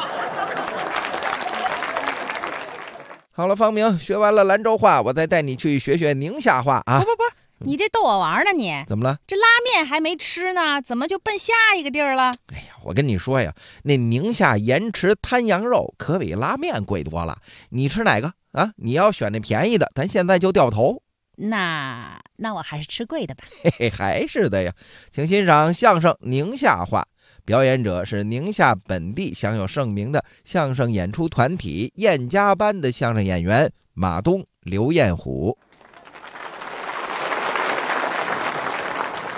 好了，方明，学完了兰州话，我再带你去学学宁夏话啊！ 不，你这逗我玩呢你？ 怎么了？ 这拉面还没吃呢，怎么就奔下一个地儿了？ 哎呀，我跟你说呀，那宁夏盐池滩羊肉可比拉面贵多了。你吃哪个啊？你要选那便宜的，咱现在就掉头。 那我还是吃贵的吧。 嘿嘿，还是的呀。请欣赏相声宁夏话，表演者是宁夏本地享有盛名的相声演出团体燕家班的相声演员马东、刘彦虎。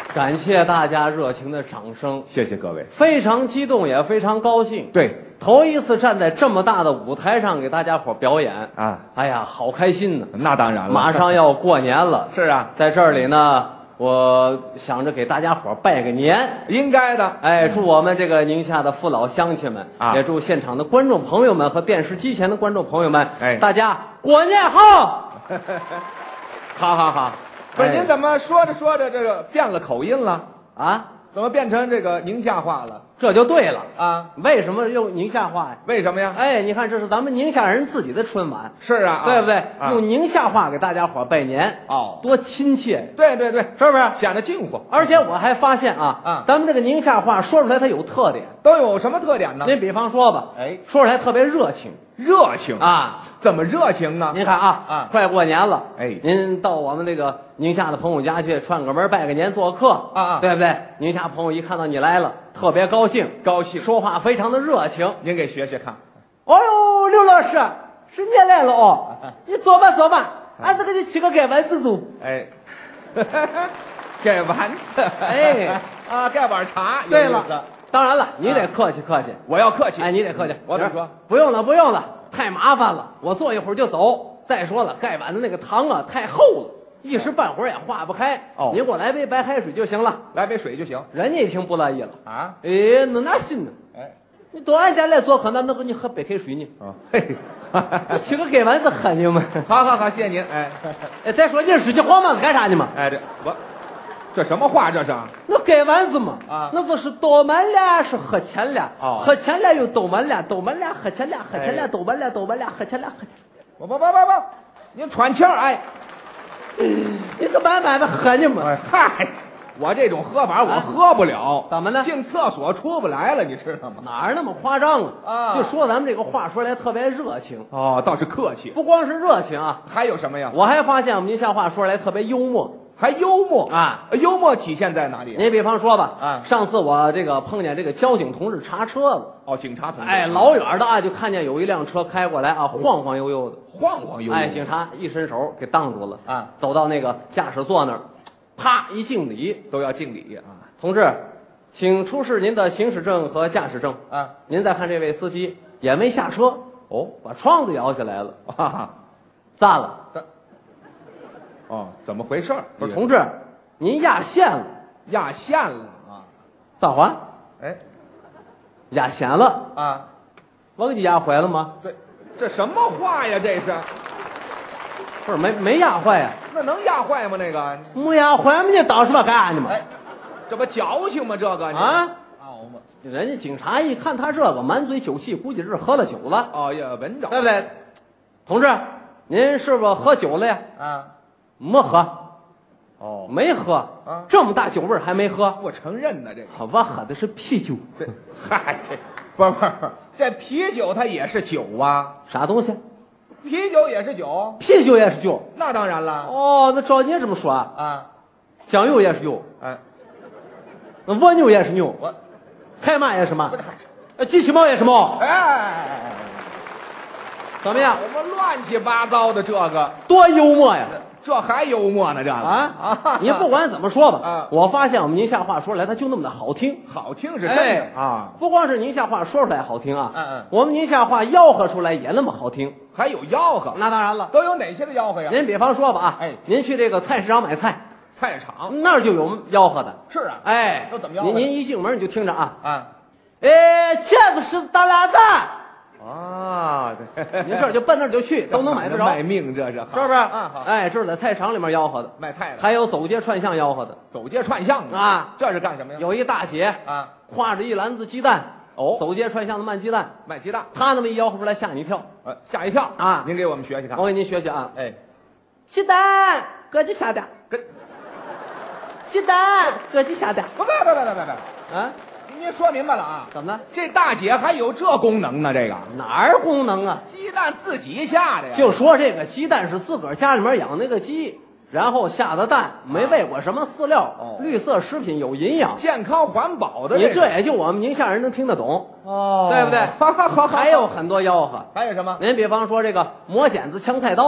感谢大家热情的掌声， 谢谢各位， 非常激动也非常高兴。 对， 头一次站在这么大的舞台上给大家伙表演啊， 哎呀，好开心呢！ 那当然了， 马上要过年了， 是啊， 在这里呢，我想着给大家伙拜个年， 应该的。 哎，祝我们这个宁夏的父老乡亲们，也祝现场的观众朋友们和电视机前的观众朋友们，大家过年好！ 好好好。不是您怎么说着说着这个变了口音了啊？ 怎么变成这个宁夏话了？ 这就对了啊！ 为什么用宁夏话呀？ 为什么呀？ 哎，你看这是咱们宁夏人自己的春晚， 是啊， 对不对？用宁夏话给大家伙拜年， 哦， 多亲切！ 对对对， 是不是显得近乎？ 而且我还发现咱们这个宁夏话说出来它有特点， 都有什么特点呢？ 您比方说吧， 哎， 说出来特别热情。 热情啊？ 怎么热情呢？ 您看啊，快过年了， 哎， 您到我们那个宁夏的朋友家去串个门拜个年做客啊， 对不对？宁夏朋友一看到你来了，特别高兴， 高兴， 说话非常的热情。 您给学学看。 哦呦，刘老师，是你来了哦，你坐吧坐吧，俺这给你沏个盖丸子粥。 哎，盖丸子， 哎， 啊，盖碗茶。 对了。当然了，你得客气客气， 我要客气。 哎，你得客气。 我怎么说？ 不用了，不用了，太麻烦了，我坐一会儿就走。再说了，盖碗的那个糖啊太厚了，一时半会儿也化不开。哦，你给我来杯白开水就行了， 来杯水就行。 人家一听不乐意了啊！ 哎，那哪行呢？ 哎， 你到俺家来做客，那能给你喝白开水呢？ 啊，嘿， 这沏个盖丸子喝你们。 好好好，谢谢您。哎， 哎，再说你是去黄麻子干啥呢嘛？ 哎，这什么话这是？ 那盖丸子嘛， 啊， 那就是倒满了是喝前了， 哦， 喝前了又倒满了，倒满了喝前了，喝前了倒满了，倒满了喝前了，喝前了。 不，您喘气儿，哎， 你是慢慢的喝呢嘛？ 嗨，我这种喝法我喝不了， 怎么呢？ 进厕所出不来了，你知道吗？ 哪儿那么夸张啊？就说咱们这个话说来特别热情哦，倒是客气。 不光是热情啊， 还有什么呀？ 我还发现我们宁夏话说来特别幽默。 还幽默啊？ 幽默体现在哪里？ 你比方说吧， 啊， 上次我这个碰见这个交警同志查车了。 哦，警察同志。 哎，老远的啊，就看见有一辆车开过来啊，晃晃悠悠的， 晃晃悠悠。 哎，警察一伸手给挡住了啊， 走到那个驾驶座那儿，啪一敬礼， 都要敬礼啊。 同志，请出示您的行驶证和驾驶证啊。 您再看这位司机也没下车， 哦， 把窗子摇下来了， 哈哈， 咋了？ 哦，怎么回事？ 不是，同志。您压线了， 压线了啊？ 咋还？ 哎， 压线了啊？ 我给你压坏了吗？ 对，这什么话呀？这是？ 不是没压坏呀？ 那能压坏吗？那个没压坏吗？你当时他干啥呢嘛？ 哎，这不矫情吗？这个啊？人家警察一看他这个满嘴酒气，估计是喝了酒了。 哦呀，闻着， 对不对？同志，您是不是喝酒了呀？ 啊， 没喝。 哦， 没喝啊， 这么大酒味儿还没喝？ 我承认呢，这个我喝的是啤酒。 嗨，这不是，这啤酒它也是酒啊？ 啥东西？ 啤酒也是酒， 啤酒也是酒。 那当然了。 哦，那照你这么说啊， 酱油也是油， 哎， 那蜗牛也是牛，海马也是马，机器猫也是猫。 哎， 怎么样？ 什么乱七八糟的这个， 多幽默呀！ 这还幽默呢，这个啊！你不管怎么说吧，我发现我们宁夏话说出来，它就那么的好听。 好听是真的啊！ 不光是宁夏话说出来好听啊，我们宁夏话吆喝出来也那么好听。 还有吆喝？ 那当然了， 都有哪些的吆喝呀？ 您比方说吧哎， 您去这个菜市场买菜， 菜市场那儿就有吆喝的。 是啊， 哎， 都怎么吆喝？ 您一进门你就听着啊， 哎， 茄子是大鸭蛋。 啊，对， 您这儿就奔那儿就去，都能买得着。 卖命这是不是？ 好。 哎，这是在菜场里面吆喝的， 卖菜的。 还有走街串巷吆喝的， 走街串巷的啊， 这是干什么呀？ 有一大姐啊， 挎着一篮子鸡蛋， 哦， 走街串巷的卖鸡蛋， 卖鸡蛋。 他那么一吆喝出来，吓你一跳， 吓一跳啊！ 您给我们学学看， 我给您学学啊。 哎， 鸡蛋搁几下的？鸡蛋搁几下的？ 不， 啊！ 您说明白了啊？ 怎么了？ 这大姐还有这功能呢？这个哪儿功能啊？ 鸡蛋自己下的呀？ 就说这个鸡蛋是自个儿家里面养那个鸡，然后下的蛋，没喂过什么饲料，绿色食品有营养， 健康环保的。 你这也就我们宁夏人能听得懂哦， 对不对？ 好， 还有很多吆喝， 还有什么？ 您比方说这个磨剪子、抢菜刀的，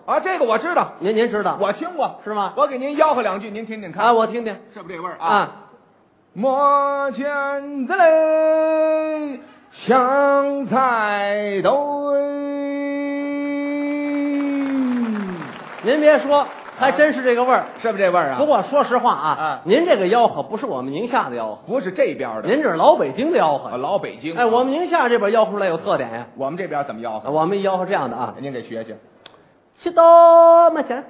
啊，这个我知道， 您知道， 我听过， 是吗？ 我给您吆喝2句，您听听看。 啊，我听听， 是不是这味儿啊？磨剪子嘞，抢菜刀。 您别说，还真是这个味儿， 是不是这味儿啊？ 不过说实话啊，您这个吆喝不是我们宁夏的吆喝， 不是这边的， 您这是老北京的吆喝。 老北京。 哎，我们宁夏这边吆喝出来有特点呀。 我们这边怎么吆喝？ 我们吆喝这样的啊， 您给学学。 七刀嘛剪子，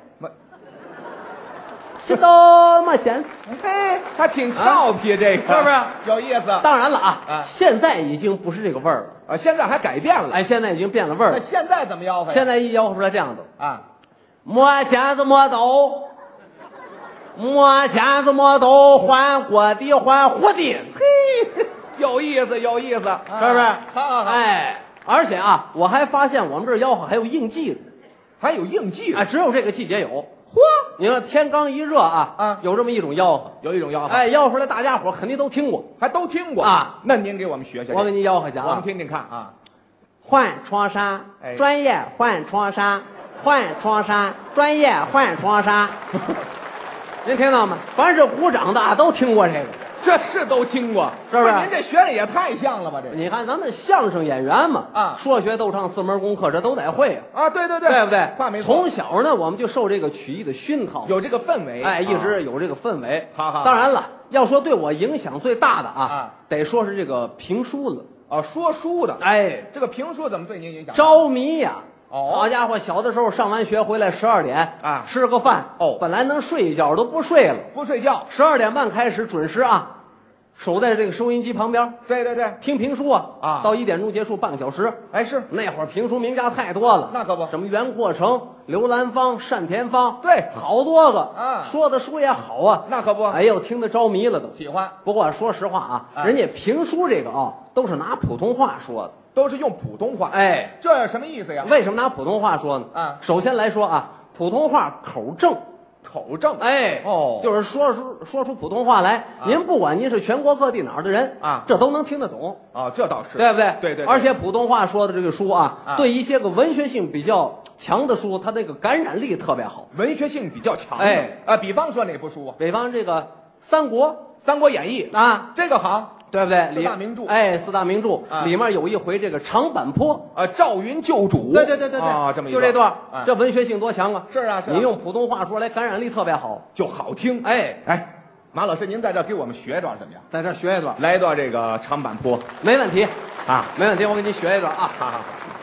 七刀嘛剪子， 嘿，还挺俏皮，这个是不是有意思？ 当然了啊，现在已经不是这个味儿了啊，现在还改变了。 哎，现在已经变了味儿了。 那现在怎么吆喝？ 现在一吆喝出来这样的啊， 磨剪子磨刀，磨剪子磨刀，换锅底换壶底， 嘿，有意思，有意思， 是不是？ 好， 哎，而且啊，我还发现我们这吆喝还有应季的， 还有应季啊，只有这个季节有。 嚯！ 你说天刚一热啊，有这么一种吆喝， 有一种吆喝， 哎，吆出来大家伙肯定都听过， 还都听过啊。 那您给我们学学， 我给您吆喝一下啊， 我们听听看啊。 换床衫，专业换床衫，换床衫，专业换床衫。您听到吗？凡是鼓掌的都听过这个。 这是都听过， 是不是？ 您这学的也太像了吧？这你看咱们相声演员嘛， 啊， 说学逗唱4门功课，这都得会啊！对对对， 对不对？ 话没错。 从小呢，我们就受这个曲艺的熏陶， 有这个氛围， 哎，一直有这个氛围。 好。 当然了，要说对我影响最大的啊，得说是这个评书了啊，说书的。 哎， 这个评书怎么对您影响？ 着迷呀！ 哦， 好家伙，小的时候上完学回来12点啊，吃个饭哦， 本来能睡一觉都不睡了， 不睡觉 ，12点半开始准时啊。守在这个收音机旁边， 对对对， 听评书啊，到1点钟结束半个小时。 哎，是那会儿评书名家太多了， 那可不， 什么袁阔成、刘兰芳、单田芳， 对， 好多个啊， 说的书也好啊， 那可不， 哎呦，听得着迷了都， 喜欢。 不过说实话啊，人家评书这个啊，都是拿普通话说的， 都是用普通话。 哎， 这什么意思呀？ 为什么拿普通话说呢？啊，首先来说啊，普通话口正。 口正， 哎， 哦， 就是说出普通话来，您不管您是全国各地哪儿的人啊， 这都能听得懂啊，这倒是， 对不对？ 对对。 而且普通话说的这个书啊，对一些个文学性比较强的书，它那个感染力特别好， 文学性比较强。 哎， 比方说哪部书啊？ 比方这个《三国演义》 啊， 这个好。 对不对 ？4大名著， 哎，4大名著里面有一回这个长坂坡， 赵云救主， 对啊，这么一就这段，这文学性多强啊！ 是啊， 你用普通话说来，感染力特别好， 就好听。哎，马老师，您在这给我们学一段怎么样？ 在这学一段， 来一段这个长坂坡， 没问题啊， 没问题，我给您学一段啊， 好。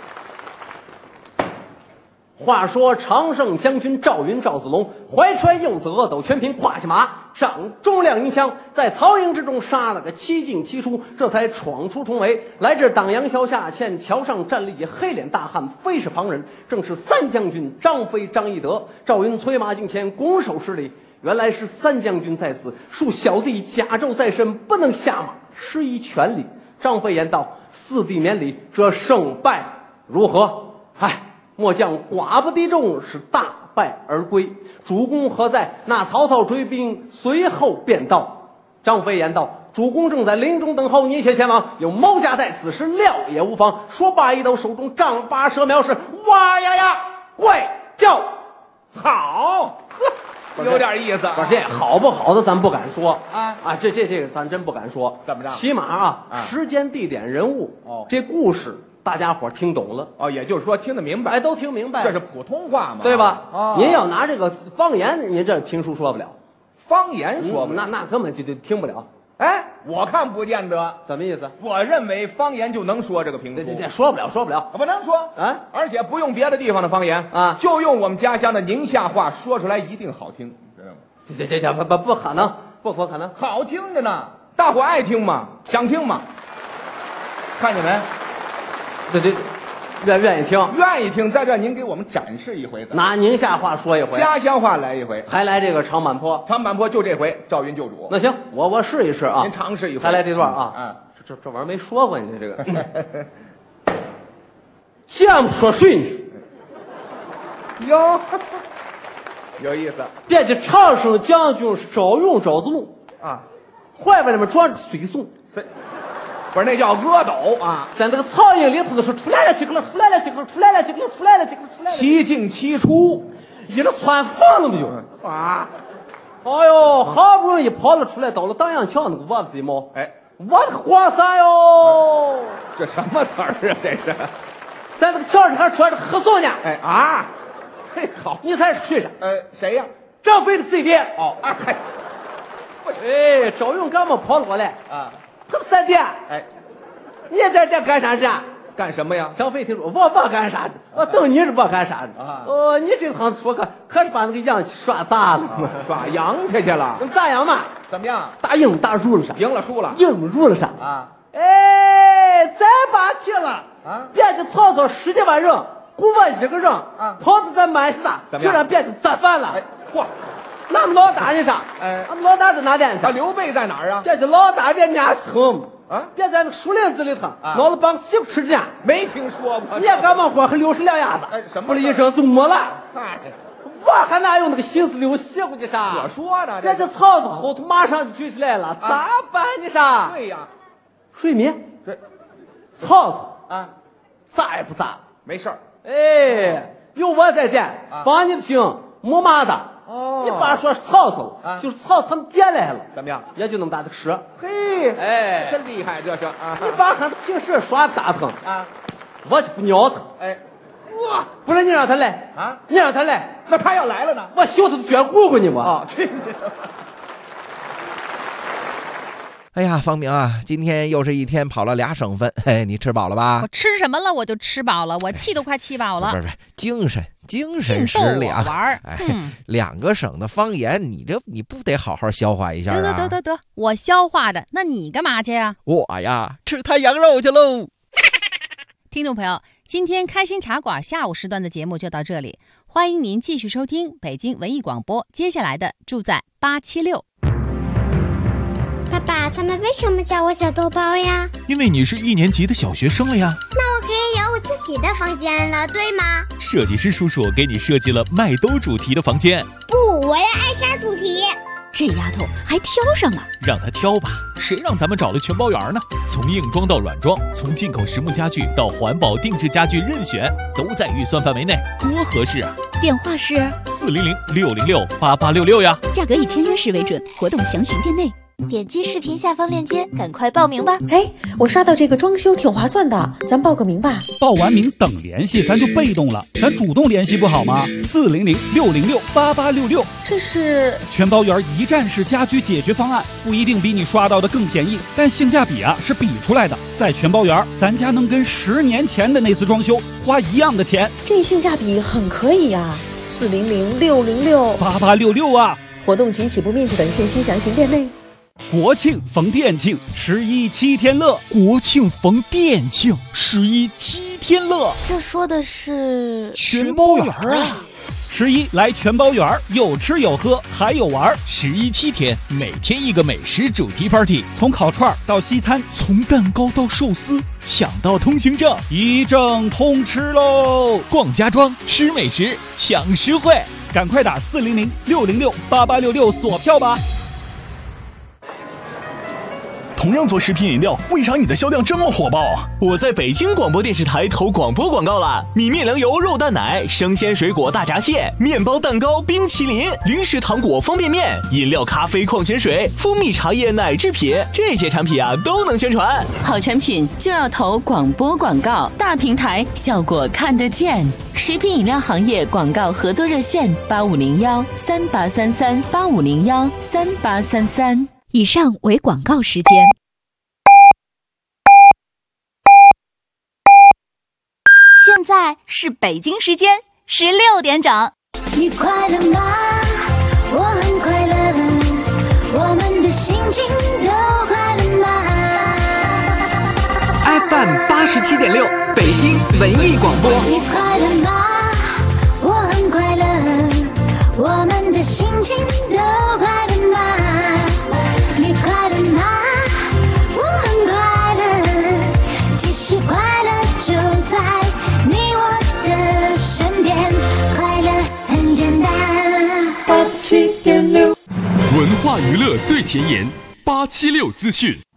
话说常胜将军赵云赵子龙怀揣柚子阿斗全凭胯下马，掌中亮银枪，在曹营之中杀了个7进7出，这才闯出重围，来至党阳桥下，见桥上站立一黑脸大汉，非是旁人，正是3将军张飞、张翼德。赵云催马近前，拱手施礼，原来是3将军在此，恕小弟甲胄在身，不能下马，施以全礼。张飞言道：“四弟免礼，这胜败如何？”唉。末将寡不敌众，是大败而归。主公何在？那曹操追兵，随后便到。张飞言道：“主公正在林中等候，你且前往。有谋家在此，是料也无妨。”说罢，一抖手中丈八蛇苗式，哇呀呀，怪叫好， 有点意思。 不是这好不好的，咱不敢说啊，这个咱真不敢说。 怎么着？ 起码啊，时间、地点、人物，这故事。大家伙听懂了哦，也就是说听得明白， 哎，都听明白， 这是普通话嘛， 对吧？哦，您要拿这个方言，您这评书说不了， 方言说不了， 那根本就听不了。 哎，我看不见得， 什么意思？ 我认为方言就能说这个评书， 对，说不了， 不能说啊， 而且不用别的地方的方言啊， 就用我们家乡的宁夏话说出来一定好听，知道吗？ 这不可能，不可能， 好听着呢，大伙爱听吗？想听吗？看见没？ 对。愿意听，在这您给我们展示一回，拿宁夏话说一回， 家乡话来一回， 还来这个长坂坡就这回，赵云救主。 那行，我试一试啊， 您尝试一回， 还来这段啊，这玩意儿没说过，你这个，像说水呢， 哟，有意思。 别的常胜将军赵云赵子龙啊， 怀外面装着水送。 不是那叫阿斗啊， 在那个苍蝇里头的时候出来了几个了，出来了几个，出来了几个，出来了几个，出来了。 其进其出， 一个窜疯了不就？ 啊！ 哎呦，好不容易跑了出来，到了荡阳桥那个窝子一摸， 哎， 我的黄山哟！ 这什么词儿啊？这是在那个桥上还穿着黑送呢。 哎啊！嘿，好， 你才是吹上。 谁呀？ 张飞的嘴脸。 哦，啊嗨。 哎，赵勇干嘛跑了过来啊？他们三弟， 哎， 你在这干啥子？ 干什么呀？ 张飞听说我干啥子？我等你是我干啥子？ 啊！ 哦，你这趟说可是把那个洋气耍砸了， 耍洋气去了？ 咋样嘛？ 怎么样？ 打赢打输了啥？ 赢了输了？ 赢输了啥？ 啊！ 哎，再把题了啊！ 别的曹操10几万人，胡我1个人啊！跑到咱满西大，就让别的咋办了？ 哎，嚯！ 俺们老大呢啥？俺们老大在哪点去？ 刘备在哪儿啊？ 这是老大别年轻啊！ 别在那个树林子里头，闹了帮媳妇吃去。 没听说过。 你也敢往过还60两鸭子？ 哎，什么？ 不是一声就没了。 嗨， 我还哪有那个心思留媳妇去啥？ 我说呢， 这曹操后头马上就追起来了，咋办呢啥？ 对呀， 水民对， 曹操啊， 咋也不咋， 没事儿。 哎，有我在这，帮你的情，没嘛的。 哦， 你爸说曹操啊，就是曹操他们爹来了， 怎么样？ 也就那么大的事。 嘿， 哎， 真厉害，这是啊！ 你爸看他平时耍大腾啊， 我就不鸟他。 哎，哇， 不是你让他来啊？ 你让他来， 那他要来了呢？ 我袖子都卷鼓鼓呢我。 哦，去。 哎呀，方明啊，今天又是一天跑了2省份，嘿，你吃饱了吧？ 我吃什么了？我就吃饱了，我气都快气饱了。 不是，精神食粮。 玩儿， 哎，2个省的方言，你不得好好消化一下啊？ 得，我消化着，那你干嘛去呀？ 我呀，吃太羊肉去喽。 听众朋友，今天开心茶馆下午时段的节目就到这里，欢迎您继续收听北京文艺广播接下来的住在876。 爸爸，他们为什么叫我小豆包呀？ 因为你是1年级的小学生了呀。 那我可以有我自己的房间了，对吗？ 设计师叔叔给你设计了麦兜主题的房间。 不，我要艾莎主题。 这丫头还挑上了， 让她挑吧，谁让咱们找了全包圆呢？从硬装到软装，从进口实木家具到环保定制家具，任选都在预算范围内，多合适啊！ 电话是 400-606-8866呀， 价格以签约时为准，活动详询店内。 点击视频下方链接，赶快报名吧！ 哎，我刷到这个装修挺划算的，咱报个名吧。 报完名等联系，咱就被动了，咱主动联系不好吗？400-606-8866， 这是全包圆一站式家居解决方案，不一定比你刷到的更便宜，但性价比啊是比出来的。在全包圆，咱家能跟10年前的那次装修花一样的钱， 这性价比很可以啊！400-606-8866 啊！ 活动及起步面积等信息详询店内。 国庆逢店庆，11 7天乐。 国庆逢店庆，11 7天乐。 这说的是全包圆啊 ！11来全包圆，有吃有喝还有玩。 11 7天，每天一个美食主题 party， 从烤串到西餐， 从蛋糕到寿司，抢到通行证， 一证通吃喽！ 逛家装，吃美食，抢实惠， 赶快打400-606-8866锁票吧！ 同样做食品饮料，为啥你的销量这么火爆？我在北京广播电视台投广播广告了，米面粮油肉蛋奶、生鲜水果大闸蟹、面包蛋糕、冰淇淋、零食糖果方便面、饮料咖啡矿泉水、蜂蜜茶叶奶制品，这些产品啊都能宣传。 好产品就要投广播广告，大平台效果看得见。食品饮料行业广告合作热线8501-3833-8501-3833。 以上为广告时间。现在是北京时间16点整。 你快乐吗？我很快乐，我们的心情都快乐吗 ？FM 87.6，北京文艺广播。 你快乐吗？我很快乐，我们的心情都快乐吗？你快乐吗？我很快乐，其实快乐就在你我的身边，快乐很简单。 87.6，文化娱乐最前沿，876资讯。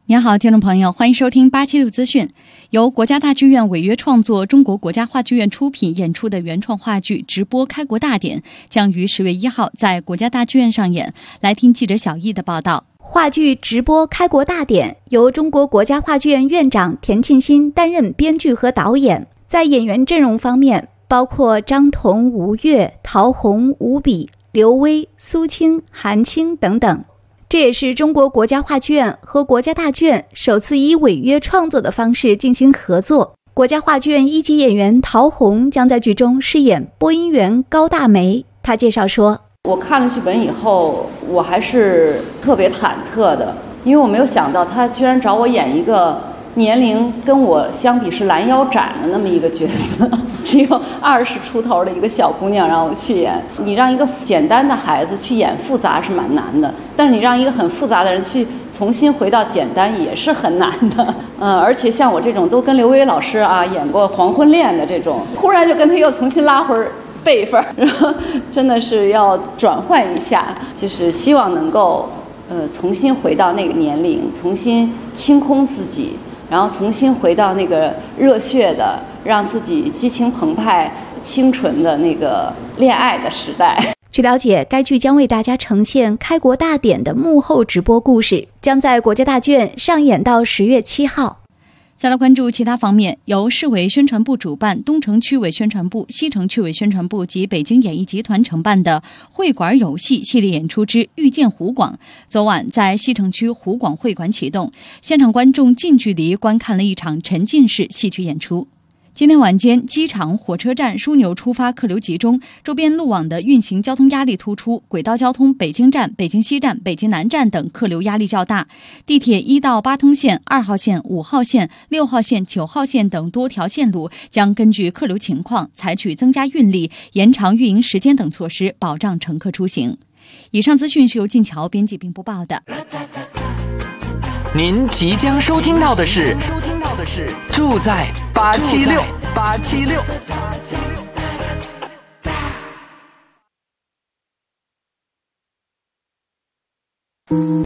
您好，听众朋友，欢迎收听876资讯。由国家大剧院违约创作、中国国家话剧院出品演出的原创话剧《直播开国大典》将于10月1号在国家大剧院上演。来听记者小易的报道。 话剧《直播开国大典》由中国国家话剧院院长田沁鑫担任编剧和导演。在演员阵容方面，包括张彤、吴越、陶虹、吴比、刘薇、苏青、韩青等等。这也是中国国家话剧院和国家大剧院首次以违约创作的方式进行合作。国家话剧院1级演员陶虹将在剧中饰演播音员高大梅。她介绍说， 我看了剧本以后，我还是特别忐忑的，因为我没有想到他居然找我演一个年龄跟我相比是拦腰斩的那么一个角色，只有20出头的一个小姑娘让我去演。你让一个简单的孩子去演复杂是蛮难的，但是你让一个很复杂的人去重新回到简单也是很难的。而且像我这种都跟刘薇老师演过《黄昏恋》的这种，忽然就跟他又重新拉回辈分，然后真的是要转换一下，就是希望能够重新回到那个年龄，重新清空自己，然后重新回到那个热血的，让自己激情澎湃、清纯的那个恋爱的时代。 据了解，该剧将为大家呈现开国大典的幕后直播故事，将在国家大剧院上演到10月7号。 再来关注其他方面，由市委宣传部主办、东城区委宣传部、西城区委宣传部及北京演艺集团承办的会馆有戏系列演出之遇见湖广，昨晚在西城区湖广会馆启动，现场观众近距离观看了一场沉浸式戏剧演出。今天晚间，机场、火车站枢纽出发客流集中，周边路网的运行交通压力突出，轨道交通北京站、北京西站、北京南站等客流压力较大。地铁1到8通线、2号线、5号线、6号线、9号线等多条线路将根据客流情况采取增加运力、延长运营时间等措施，保障乘客出行。以上资讯是由晋桥编辑并播报的。 您即将收听到的是住在876。